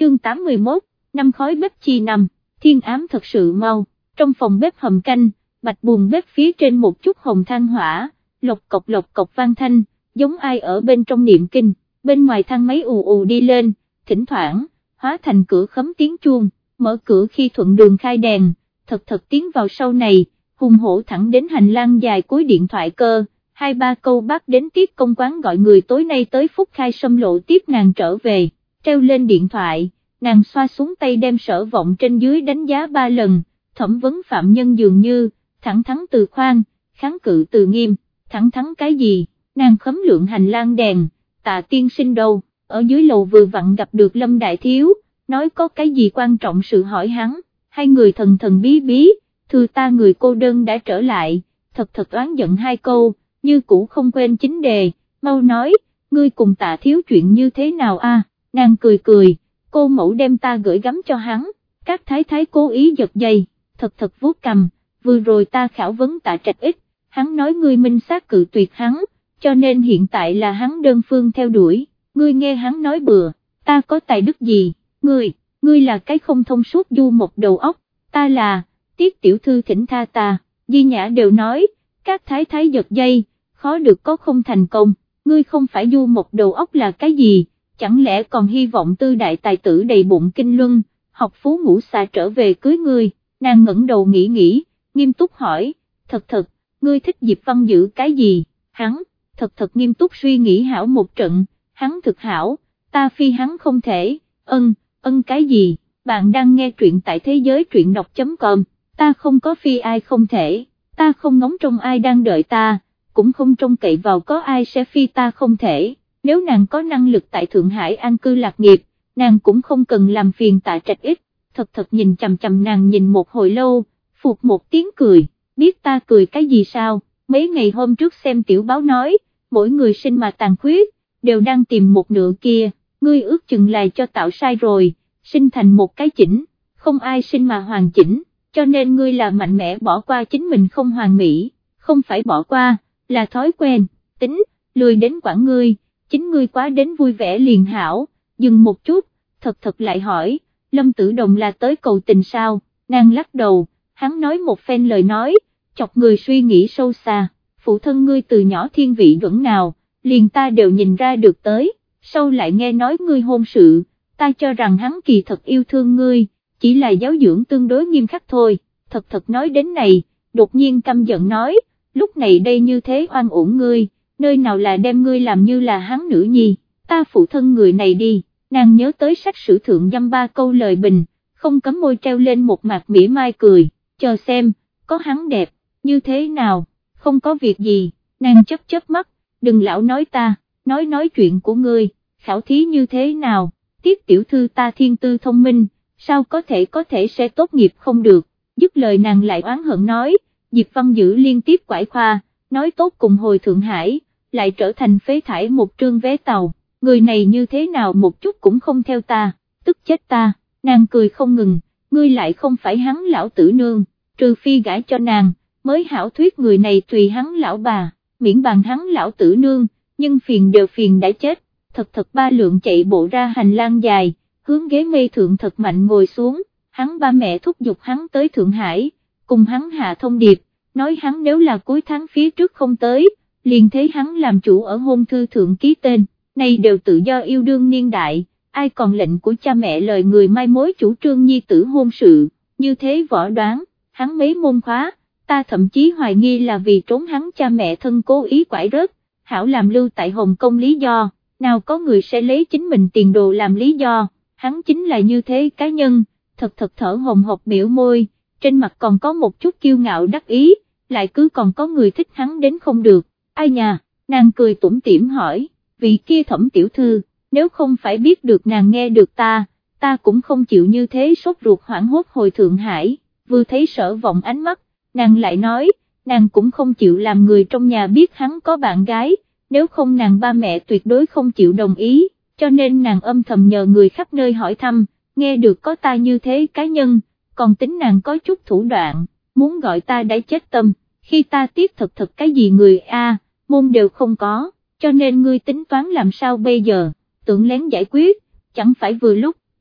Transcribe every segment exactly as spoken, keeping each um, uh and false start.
chương tám mươi mốt, năm khói bếp chi năm, thiên ám thật sự mau, trong phòng bếp hầm canh, bạch buồng bếp phía trên một chút hồng than hỏa, lộc cộc lộc cộc vang thanh, giống ai ở bên trong niệm kinh, bên ngoài thang máy ù ù đi lên, thỉnh thoảng, hóa thành cửa khấm tiếng chuông, mở cửa khi thuận đường khai đèn, thật thật tiến vào sau này, hùng hổ thẳng đến hành lang dài cuối điện thoại cơ, hai ba câu bác đến tiết công quán gọi người tối nay tới Phúc Khai Sâm Lộ tiếp nàng trở về, treo lên điện thoại, nàng xoa xuống tay đem Sở Vọng trên dưới đánh giá ba lần, thẩm vấn phạm nhân dường như, thẳng thắn từ khoan, kháng cự từ nghiêm, thẳng thắn cái gì, nàng khấm lượng hành lang đèn, Tạ tiên sinh đâu, ở dưới lầu vừa vặn gặp được Lâm Đại Thiếu, nói có cái gì quan trọng sự hỏi hắn, hai người thần thần bí bí, thư ta người cô đơn đã trở lại, thật thật oán giận hai câu, như cũ không quên chính đề, mau nói, ngươi cùng Tạ Thiếu chuyện như thế nào a? Nàng cười cười, cô mẫu đem ta gửi gắm cho hắn, các thái thái cố ý giật dây, thật thật vuốt cầm, vừa rồi ta khảo vấn Tạ Trạch ít, hắn nói ngươi minh xác cự tuyệt hắn, cho nên hiện tại là hắn đơn phương theo đuổi, ngươi nghe hắn nói bừa, ta có tài đức gì, ngươi, ngươi là cái không thông suốt du một đầu óc, ta là, Tiết tiểu thư thỉnh tha ta, Di Nhã đều nói, các thái thái giật dây, khó được có không thành công, ngươi không phải du một đầu óc là cái gì, chẳng lẽ còn hy vọng tư đại tài tử đầy bụng kinh luân, học phú ngũ xà trở về cưới ngươi, nàng ngẩng đầu nghĩ nghĩ, nghiêm túc hỏi, thật thật, ngươi thích Diệp Văn giữ cái gì, hắn, thật thật nghiêm túc suy nghĩ hảo một trận, hắn thực hảo, ta phi hắn không thể, ân, ân cái gì, bạn đang nghe truyện tại thế giới truyện đọc.com, ta không có phi ai không thể, ta không ngóng trông ai đang đợi ta, cũng không trông cậy vào có ai sẽ phi ta không thể, nếu nàng có năng lực tại Thượng Hải an cư lạc nghiệp, nàng cũng không cần làm phiền Tạ Trạch ít, thật thật nhìn chằm chằm nàng nhìn một hồi lâu, phụt một tiếng cười, biết ta cười cái gì sao, mấy ngày hôm trước xem tiểu báo nói, mỗi người sinh mà tàn khuyết, đều đang tìm một nửa kia, ngươi ước chừng là cho tạo sai rồi, sinh thành một cái chỉnh, không ai sinh mà hoàn chỉnh, cho nên ngươi là mạnh mẽ bỏ qua chính mình không hoàn mỹ, không phải bỏ qua, là thói quen, tính, lười đến quản ngươi, chính ngươi quá đến vui vẻ liền hảo, dừng một chút, thật thật lại hỏi, Lâm Tử Đồng là tới cầu tình sao, nàng lắc đầu, hắn nói một phen lời nói, chọc người suy nghĩ sâu xa, phụ thân ngươi từ nhỏ thiên vị duẩn nào, liền ta đều nhìn ra được tới, sau lại nghe nói ngươi hôn sự, ta cho rằng hắn kỳ thật yêu thương ngươi, chỉ là giáo dưỡng tương đối nghiêm khắc thôi, thật thật nói đến này, đột nhiên căm giận nói, lúc này đây như thế oan uổng ngươi, nơi nào là đem ngươi làm như là hắn nữ nhi, ta phụ thân người này đi, nàng nhớ tới sách sử thượng dăm ba câu lời bình, không cấm môi treo lên một mặt mỉa mai cười, chờ xem, có hắn đẹp, như thế nào, không có việc gì, nàng chớp chớp mắt, đừng lão nói ta, nói nói chuyện của ngươi, khảo thí như thế nào, Tiết tiểu thư ta thiên tư thông minh, sao có thể có thể sẽ tốt nghiệp không được, dứt lời nàng lại oán hận nói, Diệp Văn Dữ liên tiếp quải khoa, nói tốt cùng hồi Thượng Hải, lại trở thành phế thải một trương vé tàu, người này như thế nào một chút cũng không theo ta, tức chết ta, nàng cười không ngừng, ngươi lại không phải hắn lão tử nương, trừ phi gả cho nàng, mới hảo thuyết người này tùy hắn lão bà, miễn bàn hắn lão tử nương, nhưng phiền đều phiền đã chết, thật thật ba lượng chạy bộ ra hành lang dài, hướng ghế mây thượng thật mạnh ngồi xuống, hắn ba mẹ thúc giục hắn tới Thượng Hải, cùng hắn hạ thông điệp, nói hắn nếu là cuối tháng phía trước không tới, liền thấy hắn làm chủ ở hôn thư thượng ký tên, này đều tự do yêu đương niên đại, ai còn lệnh của cha mẹ lời người mai mối chủ trương nhi tử hôn sự, như thế võ đoán, hắn mấy môn khóa, ta thậm chí hoài nghi là vì trốn hắn cha mẹ thân cố ý quải rớt, hảo làm lưu tại Hồng Kông lý do, nào có người sẽ lấy chính mình tiền đồ làm lý do, hắn chính là như thế cá nhân, thật thật thở hồng hộc biểu môi, trên mặt còn có một chút kiêu ngạo đắc ý, lại cứ còn có người thích hắn đến không được, ai nhà, nàng cười tủm tỉm hỏi, vị kia Thẩm tiểu thư, nếu không phải biết được nàng nghe được ta, ta cũng không chịu như thế sốt ruột hoảng hốt hồi Thượng Hải, vừa thấy Sở Vọng ánh mắt, nàng lại nói, nàng cũng không chịu làm người trong nhà biết hắn có bạn gái, nếu không nàng ba mẹ tuyệt đối không chịu đồng ý, cho nên nàng âm thầm nhờ người khắp nơi hỏi thăm, nghe được có ta như thế cá nhân, còn tính nàng có chút thủ đoạn, muốn gọi ta đã chết tâm, khi ta tiếc thật thật cái gì người a môn đều không có, cho nên ngươi tính toán làm sao bây giờ, tưởng lén giải quyết, chẳng phải vừa lúc,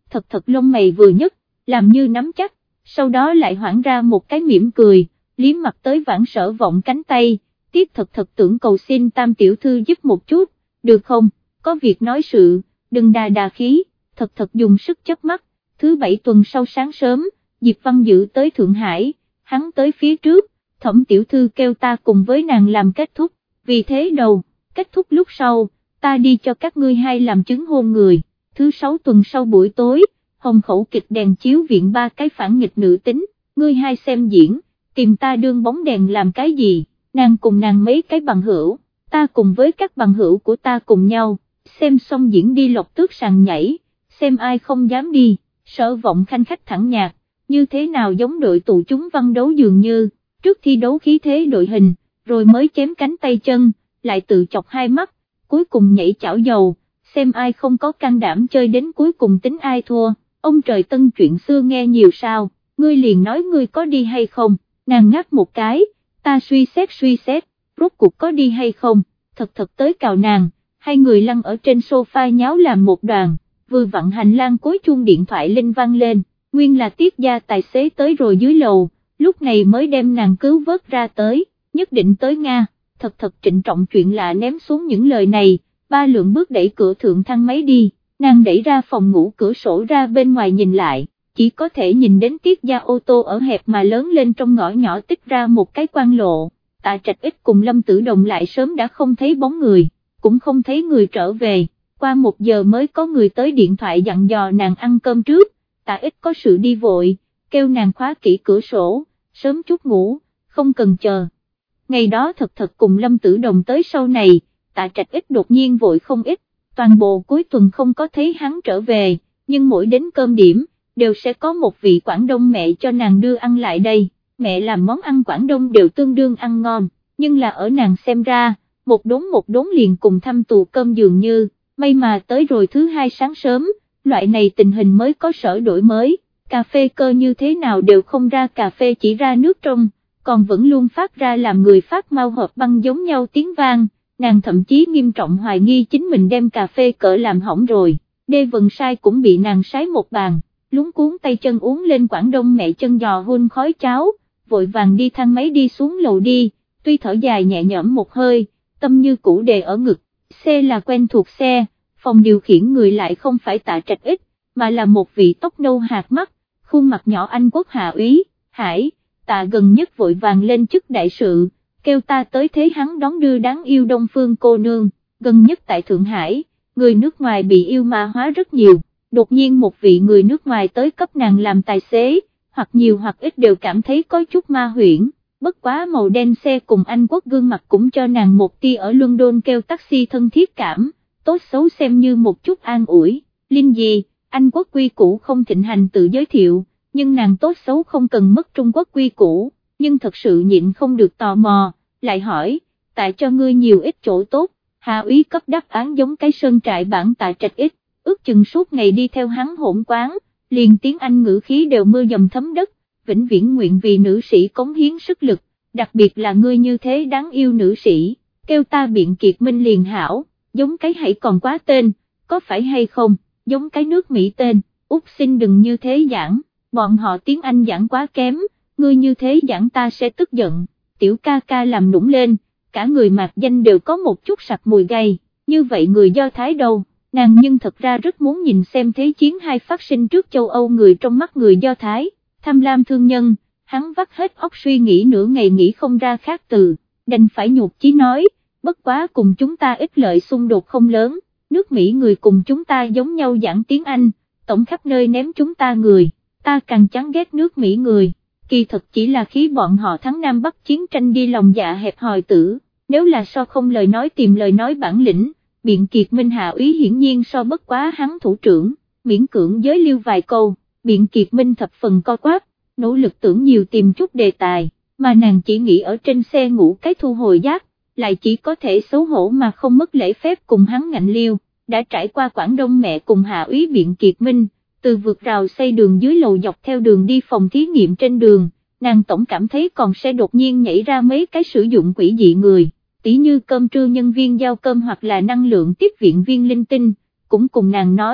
thật thật lông mày vừa nhấc, làm như nắm chắc, sau đó lại hoảng ra một cái mỉm cười, liếm mặt tới Vãn Sở Vọng cánh tay, tiếc thật thật tưởng cầu xin Tam tiểu thư giúp một chút, được không, có việc nói sự, đừng đà đà khí, thật thật dùng sức chớp mắt. Thứ bảy tuần sau sáng sớm, Diệp Văn Dự tới Thượng Hải, hắn tới phía trước, Thẩm tiểu thư kêu ta cùng với nàng làm kết thúc, vì thế đầu, kết thúc lúc sau, ta đi cho các ngươi hai làm chứng hôn người. Thứ sáu tuần sau buổi tối, Hồng Khẩu kịch đèn chiếu viện ba cái phản nghịch nữ tính, ngươi hai xem diễn, tìm ta đương bóng đèn làm cái gì, nàng cùng nàng mấy cái bằng hữu, ta cùng với các bằng hữu của ta cùng nhau, xem xong diễn đi lộc tước sàn nhảy, xem ai không dám đi. Sở Vọng khanh khách thẳng nhạc, như thế nào giống đội tụ chúng văn đấu dường như, trước thi đấu khí thế đội hình, rồi mới chém cánh tay chân, lại tự chọc hai mắt, cuối cùng nhảy chảo dầu, xem ai không có can đảm chơi đến cuối cùng tính ai thua. Ông trời Tân chuyện xưa nghe nhiều sao, ngươi liền nói ngươi có đi hay không, nàng ngáp một cái, ta suy xét suy xét, rốt cuộc có đi hay không, thật thật tới cào nàng, hai người lăn ở trên sofa nháo làm một đoàn. Vừa vặn hành lang cối chuông điện thoại linh vang lên, nguyên là Tiết gia tài xế tới rồi dưới lầu, lúc này mới đem nàng cứu vớt ra tới, nhất định tới Nga, thật thật trịnh trọng chuyện lạ ném xuống những lời này, ba lượng bước đẩy cửa thượng thang máy đi, nàng đẩy ra phòng ngủ cửa sổ ra bên ngoài nhìn lại, chỉ có thể nhìn đến Tiết gia ô tô ở hẹp mà lớn lên trong ngõ nhỏ tích ra một cái quan lộ, Tạ Trạch Ích cùng Lâm Tử Đồng lại sớm đã không thấy bóng người, cũng không thấy người trở về. Qua một giờ mới có người tới điện thoại dặn dò nàng ăn cơm trước, Tạ Ích có sự đi vội, kêu nàng khóa kỹ cửa sổ, sớm chút ngủ, không cần chờ. Ngày đó thật thật cùng Lâm Tử Đồng tới sau này, Tạ Trạch Ích đột nhiên vội không ít, toàn bộ cuối tuần không có thấy hắn trở về, nhưng mỗi đến cơm điểm, đều sẽ có một vị Quảng Đông mẹ cho nàng đưa ăn lại đây, mẹ làm món ăn Quảng Đông đều tương đương ăn ngon, nhưng là ở nàng xem ra, một đốn một đốn liền cùng thăm tù cơm dường như. May mà tới rồi thứ hai sáng sớm, loại này tình hình mới có sở đổi mới, cà phê cơ như thế nào đều không ra cà phê chỉ ra nước trong, còn vẫn luôn phát ra làm người phát mau hộp băng giống nhau tiếng vang, nàng thậm chí nghiêm trọng hoài nghi chính mình đem cà phê cỡ làm hỏng rồi, Đê Vân Sai cũng bị nàng sái một bàn, lúng cuốn tay chân uống lên Quảng Đông mẹ chân giò hun khói cháo, vội vàng đi thang máy đi xuống lầu đi, tuy thở dài nhẹ nhõm một hơi, tâm như cũ đề ở ngực. Xe là quen thuộc xe, phòng điều khiển người lại không phải Tạ Trạch Ích, mà là một vị tóc nâu hạt mắt, khuôn mặt nhỏ Anh quốc hạ úy, Hải, Tạ gần nhất vội vàng lên chức đại sự, kêu ta tới thế hắn đón đưa đáng yêu Đông Phương cô nương, gần nhất tại Thượng Hải, người nước ngoài bị yêu ma hóa rất nhiều, đột nhiên một vị người nước ngoài tới cấp nàng làm tài xế, hoặc nhiều hoặc ít đều cảm thấy có chút ma huyễn. Bất quá màu đen xe cùng Anh quốc gương mặt cũng cho nàng một tia ở London kêu taxi thân thiết cảm, tốt xấu xem như một chút an ủi, Linh gì, Anh quốc quy củ không thịnh hành tự giới thiệu, nhưng nàng tốt xấu không cần mất Trung Quốc quy củ, nhưng thật sự nhịn không được tò mò, lại hỏi, tại cho ngươi nhiều ít chỗ tốt, Hạ úy cấp đáp án giống cái sơn trại bản Tạ Trạch Ích, ước chừng suốt ngày đi theo hắn hỗn quán, liền tiếng Anh ngữ khí đều mưa dầm thấm đất. Vĩnh viễn nguyện vì nữ sĩ cống hiến sức lực, đặc biệt là ngươi như thế đáng yêu nữ sĩ, kêu ta Biện Kiệt Minh liền hảo, giống cái hãy còn quá tên, có phải hay không, giống cái nước Mỹ tên, Úc xin đừng như thế giảng, bọn họ tiếng Anh giảng quá kém, ngươi như thế giảng ta sẽ tức giận, tiểu ca ca làm nũng lên, cả người mạc danh đều có một chút sặc mùi gay, như vậy người Do Thái đâu, nàng nhưng thật ra rất muốn nhìn xem thế chiến hai phát sinh trước châu Âu người trong mắt người Do Thái. Tham lam thương nhân, hắn vắt hết óc suy nghĩ nửa ngày nghĩ không ra khác từ, đành phải nhụt chí nói, bất quá cùng chúng ta ít lợi xung đột không lớn, nước Mỹ người cùng chúng ta giống nhau giảng tiếng Anh, tổng khắp nơi ném chúng ta người, ta càng chán ghét nước Mỹ người, kỳ thật chỉ là khí bọn họ thắng Nam Bắc chiến tranh đi lòng dạ hẹp hòi tử, nếu là so không lời nói tìm lời nói bản lĩnh, Biện Kiệt Minh hạ úy hiển nhiên so bất quá hắn thủ trưởng, miễn cưỡng giới lưu vài câu. Biện Kiệt Minh thập phần co quắp, nỗ lực tưởng nhiều tìm chút đề tài, mà nàng chỉ nghĩ ở trên xe ngủ cái thu hồi giác, lại chỉ có thể xấu hổ mà không mất lễ phép cùng hắn ngạnh liêu, đã trải qua Quảng Đông mẹ cùng hạ úy Biện Kiệt Minh, từ vượt rào xây đường dưới lầu dọc theo đường đi phòng thí nghiệm trên đường, nàng tổng cảm thấy còn sẽ đột nhiên nhảy ra mấy cái sử dụng quỷ dị người, tỉ như cơm trưa nhân viên giao cơm hoặc là năng lượng tiếp viện viên linh tinh, cũng cùng nàng nói,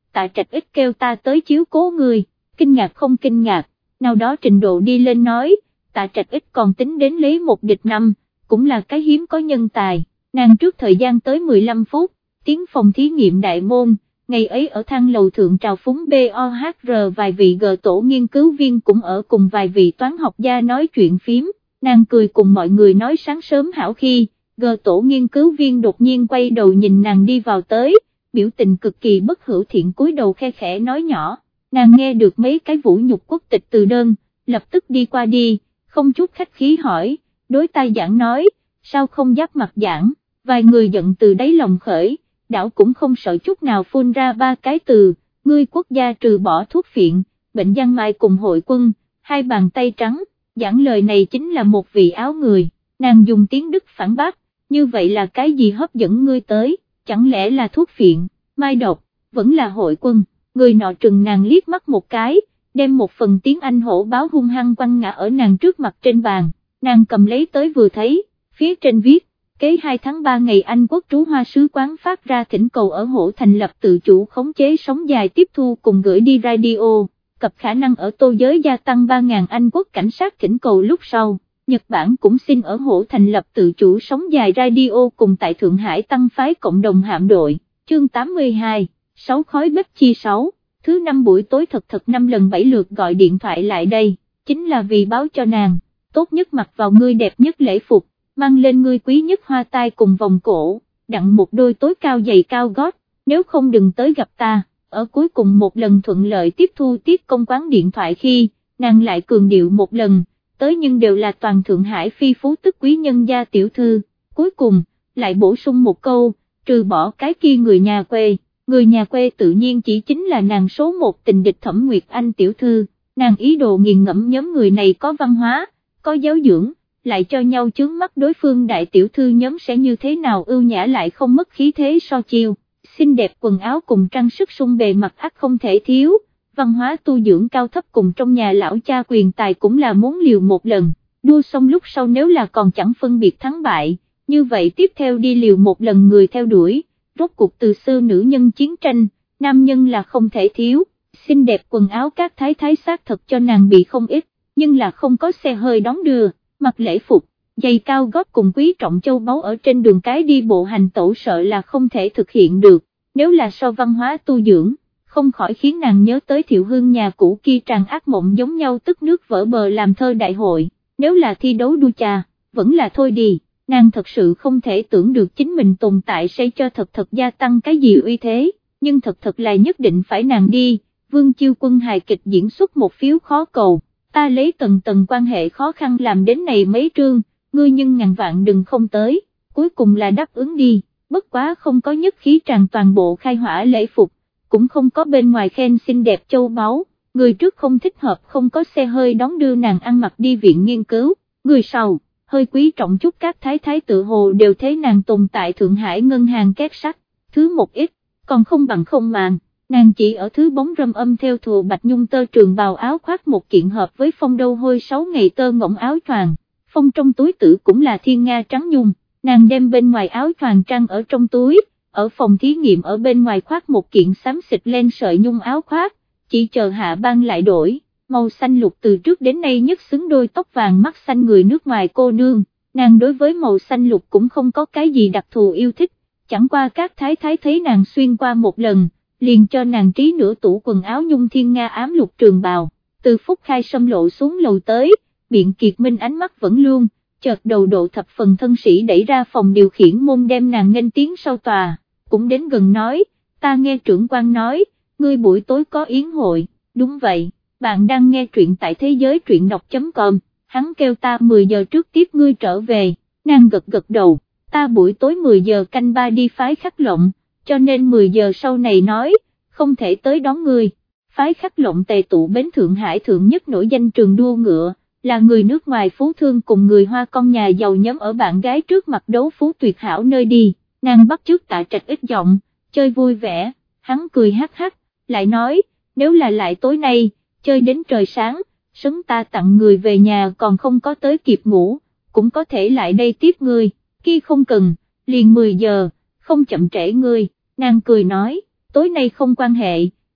Tạ Trạch Ích kêu ta tới chiếu cố ngươi, kinh ngạc không kinh ngạc, nào đó trình độ đi lên nói, Tạ Trạch Ích còn tính đến lấy một địch năm, cũng là cái hiếm có nhân tài, nàng trước thời gian tới mười lăm phút, tiến phòng thí nghiệm đại môn, ngày ấy ở thang lầu thượng trào phúng bê o hát rờ vài vị gờ tổ nghiên cứu viên cũng ở cùng vài vị toán học gia nói chuyện phím, nàng cười cùng mọi người nói sáng sớm hảo khi, gờ tổ nghiên cứu viên đột nhiên quay đầu nhìn nàng đi vào tới, biểu tình cực kỳ bất hữu thiện cúi đầu khe khẽ nói nhỏ, nàng nghe được mấy cái vũ nhục quốc tịch từ đơn, lập tức đi qua đi, không chút khách khí hỏi, đối tai giảng nói, sao không giáp mặt giảng, vài người giận từ đáy lòng khởi, đảo cũng không sợ chút nào phun ra ba cái từ, ngươi quốc gia trừ bỏ thuốc phiện, bệnh giang mai cùng hội quân, hai bàn tay trắng, giảng lời này chính là một vị áo người, nàng dùng tiếng Đức phản bác, như vậy là cái gì hấp dẫn ngươi tới, chẳng lẽ là thuốc phiện, mai độc, vẫn là hội quân, người nọ trừng nàng liếc mắt một cái, đem một phần tiếng Anh hổ báo hung hăng quăng ngã ở nàng trước mặt trên bàn, nàng cầm lấy tới vừa thấy, phía trên viết, kế hai tháng ba ngày Anh quốc trú hoa sứ quán phát ra thỉnh cầu ở Hổ thành lập tự chủ khống chế sóng dài tiếp thu cùng gửi đi radio, cập khả năng ở Tô giới gia tăng ba nghìn Anh quốc cảnh sát thỉnh cầu lúc sau. Nhật Bản cũng xin ở Hổ thành lập tự chủ sóng dài radio cùng tại Thượng Hải tăng phái cộng đồng hạm đội, chương tám mươi hai, sáu khói bếp chia sáu, thứ năm buổi tối thật thật năm lần bảy lượt gọi điện thoại lại đây, chính là vì báo cho nàng, tốt nhất mặc vào ngươi đẹp nhất lễ phục, mang lên ngươi quý nhất hoa tai cùng vòng cổ, đặng một đôi tối cao giày cao gót, nếu không đừng tới gặp ta, ở cuối cùng một lần thuận lợi tiếp thu tiếp công quán điện thoại khi, nàng lại cường điệu một lần, tới nhưng đều là toàn Thượng Hải phi phú tức quý nhân gia tiểu thư, cuối cùng, lại bổ sung một câu, trừ bỏ cái kia người nhà quê, người nhà quê tự nhiên chỉ chính là nàng số một tình địch Thẩm Nguyệt Anh tiểu thư, nàng ý đồ nghiền ngẫm nhóm người này có văn hóa, có giáo dưỡng, lại cho nhau chướng mắt đối phương đại tiểu thư nhóm sẽ như thế nào ưu nhã lại không mất khí thế so chiêu, xinh đẹp quần áo cùng trang sức sung bề mặt ắt không thể thiếu. Văn hóa tu dưỡng cao thấp cùng trong nhà lão cha quyền tài cũng là muốn liều một lần, đua xong lúc sau nếu là còn chẳng phân biệt thắng bại, như vậy tiếp theo đi liều một lần người theo đuổi, rốt cuộc từ xưa nữ nhân chiến tranh, nam nhân là không thể thiếu, xinh đẹp quần áo các thái thái xác thật cho nàng bị không ít, nhưng là không có xe hơi đón đưa, mặc lễ phục, giày cao gót cùng quý trọng châu báu ở trên đường cái đi bộ hành tẩu sợ là không thể thực hiện được, nếu là so văn hóa tu dưỡng, không khỏi khiến nàng nhớ tới Thiệu Hương nhà cũ kia tràn ác mộng giống nhau tức nước vỡ bờ làm thơ đại hội, nếu là thi đấu đua trà, vẫn là thôi đi, nàng thật sự không thể tưởng được chính mình tồn tại sẽ cho thật thật gia tăng cái gì uy thế, nhưng thật thật là nhất định phải nàng đi, Vương Chiêu Quân hài kịch diễn xuất một phiếu khó cầu, ta lấy tầng tầng quan hệ khó khăn làm đến này mấy trương, ngươi nhưng ngàn vạn đừng không tới, cuối cùng là đáp ứng đi, bất quá không có nhất khí tràn toàn bộ khai hỏa lễ phục, cũng không có bên ngoài khen xinh đẹp châu báu, người trước không thích hợp không có xe hơi đón đưa nàng ăn mặc đi viện nghiên cứu, người sau, hơi quý trọng chút các thái thái tự hồ đều thấy nàng tồn tại Thượng Hải ngân hàng két sắt, thứ một ít, còn không bằng không màng, nàng chỉ ở thứ bóng râm âm theo thùa bạch nhung tơ trường bào áo khoác một kiện hợp với phong đâu hôi sáu ngày tơ ngỗng áo choàng, phong trong túi tử cũng là thiên nga trắng nhung, nàng đem bên ngoài áo choàng trang ở trong túi, ở phòng thí nghiệm ở bên ngoài khoác một kiện xám xịt len sợi nhung áo khoác, chỉ chờ hạ ban lại đổi, màu xanh lục từ trước đến nay nhất xứng đôi tóc vàng mắt xanh người nước ngoài cô nương, nàng đối với màu xanh lục cũng không có cái gì đặc thù yêu thích, chẳng qua các thái thái thấy nàng xuyên qua một lần, liền cho nàng trí nửa tủ quần áo nhung thiên nga ám lục trường bào, từ phút khai xâm lộ xuống lầu tới, Biện Kiệt Minh ánh mắt vẫn luôn, chợt đầu độ thập phần thân sĩ đẩy ra phòng điều khiển môn đem nàng nghênh tiến sau tòa, cũng đến gần nói, ta nghe trưởng quan nói, ngươi buổi tối có yến hội, đúng vậy, bạn đang nghe truyện tại thế giới truyện đọc.com, hắn kêu ta mười giờ trước tiếp ngươi trở về, nàng gật gật đầu, ta buổi tối mười giờ canh ba đi phái khắc lộng, cho nên mười giờ sau này nói, không thể tới đón ngươi, phái khắc lộng tề tụ bến Thượng Hải thượng nhất nổi danh trường đua ngựa, là người nước ngoài phú thương cùng người Hoa con nhà giàu nhóm ở bạn gái trước mặt đấu phú tuyệt hảo nơi đi, nàng bắt chước Tạ Trạch ít giọng, chơi vui vẻ, hắn cười hắc hắc, lại nói, nếu là lại tối nay, chơi đến trời sáng, sấn ta tặng người về nhà còn không có tới kịp ngủ, cũng có thể lại đây tiếp ngươi, kia không cần, liền mười giờ, không chậm trễ ngươi, nàng cười nói, tối nay không quan hệ,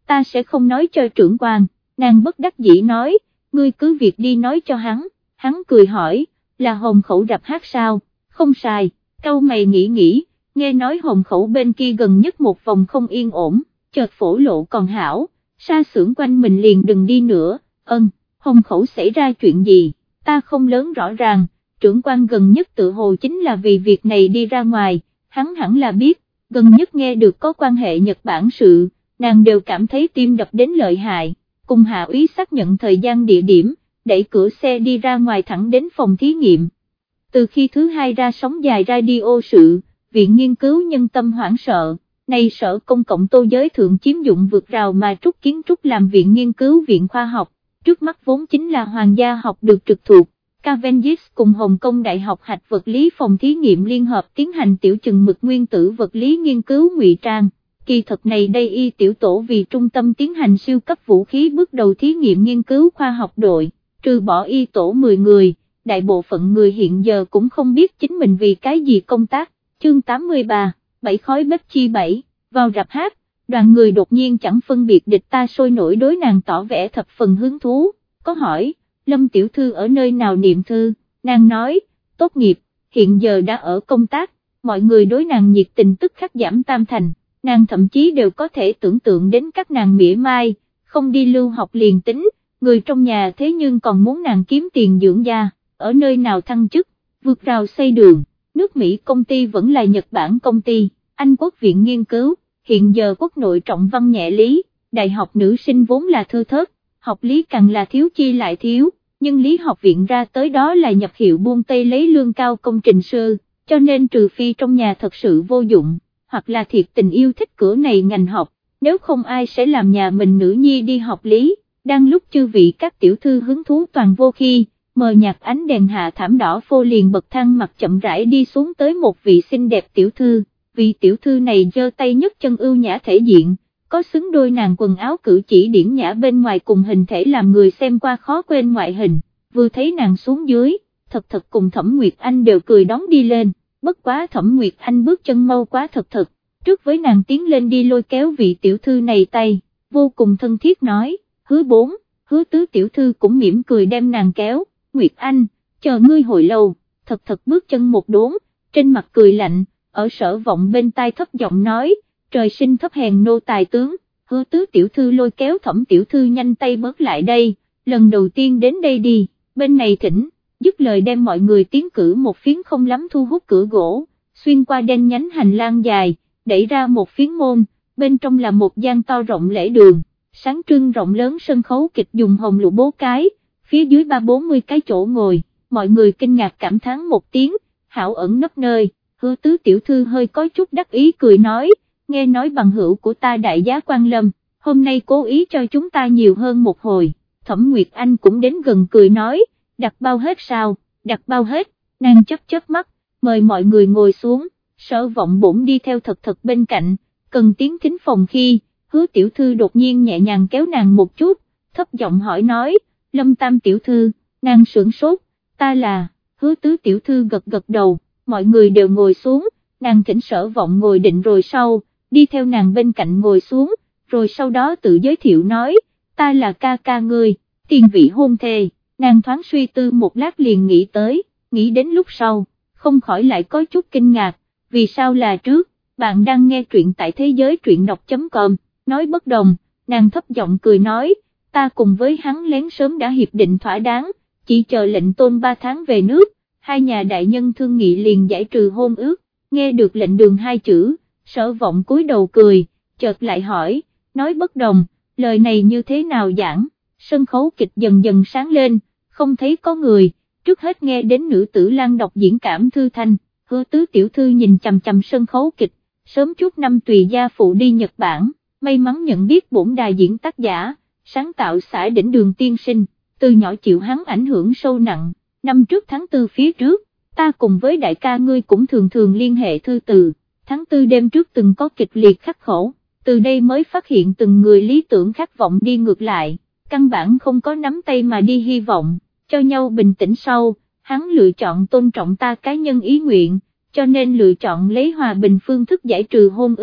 ta sẽ không nói cho trưởng quan, nàng bất đắc dĩ nói, ngươi cứ việc đi nói cho hắn, hắn cười hỏi, là Hồng Khẩu rạp hát sao, không sai, cau mày nghĩ nghĩ, nghe nói Hồng Khẩu bên kia gần nhất một vòng không yên ổn, chợt phổ lộ còn hảo, sa xưởng quanh mình liền đừng đi nữa, ân, Hồng Khẩu xảy ra chuyện gì, ta không lớn rõ ràng, trưởng quan gần nhất tự hồ chính là vì việc này đi ra ngoài, hắn hẳn là biết, gần nhất nghe được có quan hệ Nhật Bản sự, nàng đều cảm thấy tim đập đến lợi hại, cùng hạ úy xác nhận thời gian địa điểm, đẩy cửa xe đi ra ngoài thẳng đến phòng thí nghiệm. Từ khi thứ hai ra sóng dài radio sự, Viện Nghiên cứu Nhân tâm hoảng sợ, nay Sở Công cộng Tô Giới Thượng chiếm dụng vượt rào mà trúc kiến trúc làm Viện Nghiên cứu Viện Khoa học, trước mắt vốn chính là Hoàng gia học được trực thuộc, Cavendish cùng Hồng Kông Đại học Hạch vật lý phòng thí nghiệm liên hợp tiến hành tiểu chừng mực nguyên tử vật lý nghiên cứu ngụy trang. Kỳ thật này đây y tiểu tổ vì trung tâm tiến hành siêu cấp vũ khí bước đầu thí nghiệm nghiên cứu khoa học đội, trừ bỏ y tổ mười người, đại bộ phận người hiện giờ cũng không biết chính mình vì cái gì công tác. Chương tám mươi ba, bảy khói bếp chi bảy, vào rạp hát, đoàn người đột nhiên chẳng phân biệt địch ta sôi nổi đối nàng tỏ vẻ thập phần hứng thú, có hỏi, Lâm tiểu thư ở nơi nào niệm thư, nàng nói, tốt nghiệp, hiện giờ đã ở công tác, mọi người đối nàng nhiệt tình tức khắc giảm tam thành, nàng thậm chí đều có thể tưởng tượng đến các nàng mỉa mai, không đi lưu học liền tính, người trong nhà thế nhưng còn muốn nàng kiếm tiền dưỡng gia, ở nơi nào thăng chức, vượt rào xây đường. Nước Mỹ công ty vẫn là Nhật Bản công ty, Anh Quốc viện nghiên cứu, hiện giờ quốc nội trọng văn nhẹ lý, đại học nữ sinh vốn là thưa thớt, học lý càng là thiếu chi lại thiếu, nhưng lý học viện ra tới đó là nhập hiệu buôn Tây lấy lương cao công trình sư, cho nên trừ phi trong nhà thật sự vô dụng, hoặc là thiệt tình yêu thích cửa này ngành học, nếu không ai sẽ làm nhà mình nữ nhi đi học lý, đang lúc chư vị các tiểu thư hứng thú toàn vô khi. Mờ nhạt ánh đèn hạ thảm đỏ phô liền bậc thang mặt chậm rãi đi xuống tới một vị xinh đẹp tiểu thư, vị tiểu thư này giơ tay nhấc chân ưu nhã thể diện, có xứng đôi nàng quần áo cử chỉ điển nhã bên ngoài cùng hình thể làm người xem qua khó quên ngoại hình, vừa thấy nàng xuống dưới, thật thật cùng Thẩm Nguyệt Anh đều cười đón đi lên, bất quá Thẩm Nguyệt Anh bước chân mau quá thật thật, trước với nàng tiến lên đi lôi kéo vị tiểu thư này tay, vô cùng thân thiết nói, hứa bốn, hứa tứ tiểu thư cũng mỉm cười đem nàng kéo. Nguyệt Anh, chờ ngươi hồi lâu, thật thật bước chân một đốn, trên mặt cười lạnh, ở Sở Vọng bên tai thấp giọng nói, trời sinh thấp hèn nô tài tướng, hứa tứ tiểu thư lôi kéo Thẩm tiểu thư nhanh tay bớt lại đây, lần đầu tiên đến đây đi, bên này thỉnh, dứt lời đem mọi người tiến cử một phiến không lắm thu hút cửa gỗ, xuyên qua đen nhánh hành lang dài, đẩy ra một phiến môn, bên trong là một gian to rộng lễ đường, sáng trưng rộng lớn sân khấu kịch dùng hồng lụa bố cái. Phía dưới ba bốn mươi cái chỗ ngồi, mọi người kinh ngạc cảm thán một tiếng, hảo ẩn nấp nơi, hứa tứ tiểu thư hơi có chút đắc ý cười nói, nghe nói bằng hữu của ta đại giá Quan Lâm, hôm nay cố ý cho chúng ta nhiều hơn một hồi, Thẩm Nguyệt Anh cũng đến gần cười nói, đặt bao hết sao, đặt bao hết, nàng chớp chớp mắt, mời mọi người ngồi xuống, Sở Vọng bổn đi theo thật thật bên cạnh, cần tiến thính phòng khi, hứa tiểu thư đột nhiên nhẹ nhàng kéo nàng một chút, thấp giọng hỏi nói, Lâm Tam tiểu thư, nàng sửng sốt, ta là, hứa tứ tiểu thư gật gật đầu, mọi người đều ngồi xuống, nàng thỉnh Sở Vọng ngồi định rồi sau, đi theo nàng bên cạnh ngồi xuống, rồi sau đó tự giới thiệu nói, ta là ca ca ngươi, tiền vị hôn thê, nàng thoáng suy tư một lát liền nghĩ tới, nghĩ đến lúc sau, không khỏi lại có chút kinh ngạc, vì sao là trước, bạn đang nghe truyện tại thế giới truyện đọc.com, nói bất đồng, nàng thấp giọng cười nói, ta cùng với hắn lén sớm đã hiệp định thỏa đáng, chỉ chờ lệnh tôn ba tháng về nước, hai nhà đại nhân thương nghị liền giải trừ hôn ước, nghe được lệnh đường hai chữ, Sở Vọng cúi đầu cười, chợt lại hỏi, nói bất đồng, lời này như thế nào giảng, sân khấu kịch dần dần sáng lên, không thấy có người, trước hết nghe đến nữ tử Lan đọc diễn cảm thư thanh, hứa tứ tiểu thư nhìn chằm chằm sân khấu kịch, sớm chút năm tùy gia phụ đi Nhật Bản, may mắn nhận biết bổn đài diễn tác giả, sáng tạo xã đỉnh đường tiên sinh, từ nhỏ chịu hắn ảnh hưởng sâu nặng, năm trước tháng tư phía trước, ta cùng với đại ca ngươi cũng thường thường liên hệ thư từ, tháng tư đêm trước từng có kịch liệt khắc khổ, từ đây mới phát hiện từng người lý tưởng khát vọng đi ngược lại, căn bản không có nắm tay mà đi hy vọng, cho nhau bình tĩnh sau, hắn lựa chọn tôn trọng ta cá nhân ý nguyện, cho nên lựa chọn lấy hòa bình phương thức giải trừ hôn ước,